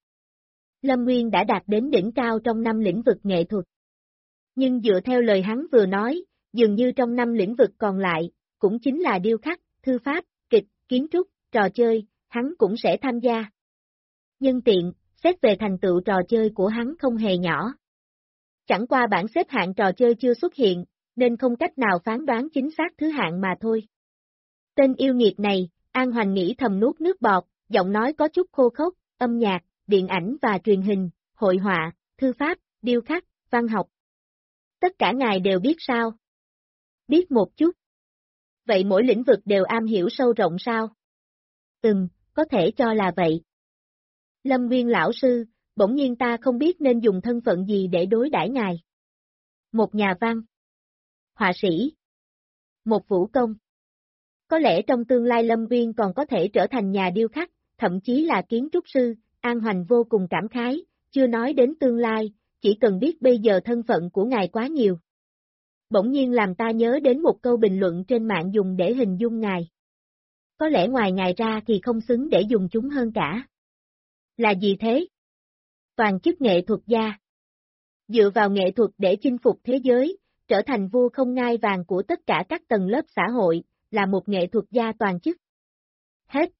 Lâm Nguyên đã đạt đến đỉnh cao trong 5 lĩnh vực nghệ thuật. Nhưng dựa theo lời hắn vừa nói, dường như trong 5 lĩnh vực còn lại, cũng chính là điêu khắc, thư pháp, kịch, kiến trúc, trò chơi, hắn cũng sẽ tham gia. Nhân tiện, Xét về thành tựu trò chơi của hắn không hề nhỏ. Chẳng qua bảng xếp hạng trò chơi chưa xuất hiện, nên không cách nào phán đoán chính xác thứ hạng mà thôi. Tên yêu nghiệt này, An Hoành nghĩ thầm nuốt nước bọt, giọng nói có chút khô khốc, âm nhạc, điện ảnh và truyền hình, hội họa, thư pháp, điêu khắc, văn học. Tất cả ngài đều biết sao? Biết một chút. Vậy mỗi lĩnh vực đều am hiểu sâu rộng sao? Có thể cho là vậy. Lâm Nguyên lão sư, bỗng nhiên ta không biết nên dùng thân phận gì để đối đãi ngài. Một nhà văn. Họa sĩ. Một vũ công. Có lẽ trong tương lai Lâm Nguyên còn có thể trở thành nhà điêu khắc, thậm chí là kiến trúc sư, An Hoành vô cùng cảm khái, chưa nói đến tương lai, chỉ cần biết bây giờ thân phận của ngài quá nhiều. Bỗng nhiên làm ta nhớ đến một câu bình luận trên mạng dùng để hình dung ngài. Có lẽ ngoài ngài ra thì không xứng để dùng chúng hơn cả. Là gì thế? Toàn chức nghệ thuật gia. Dựa vào nghệ thuật để chinh phục thế giới, trở thành vua không ngai vàng của tất cả các tầng lớp xã hội, là một nghệ thuật gia toàn chức. Hết.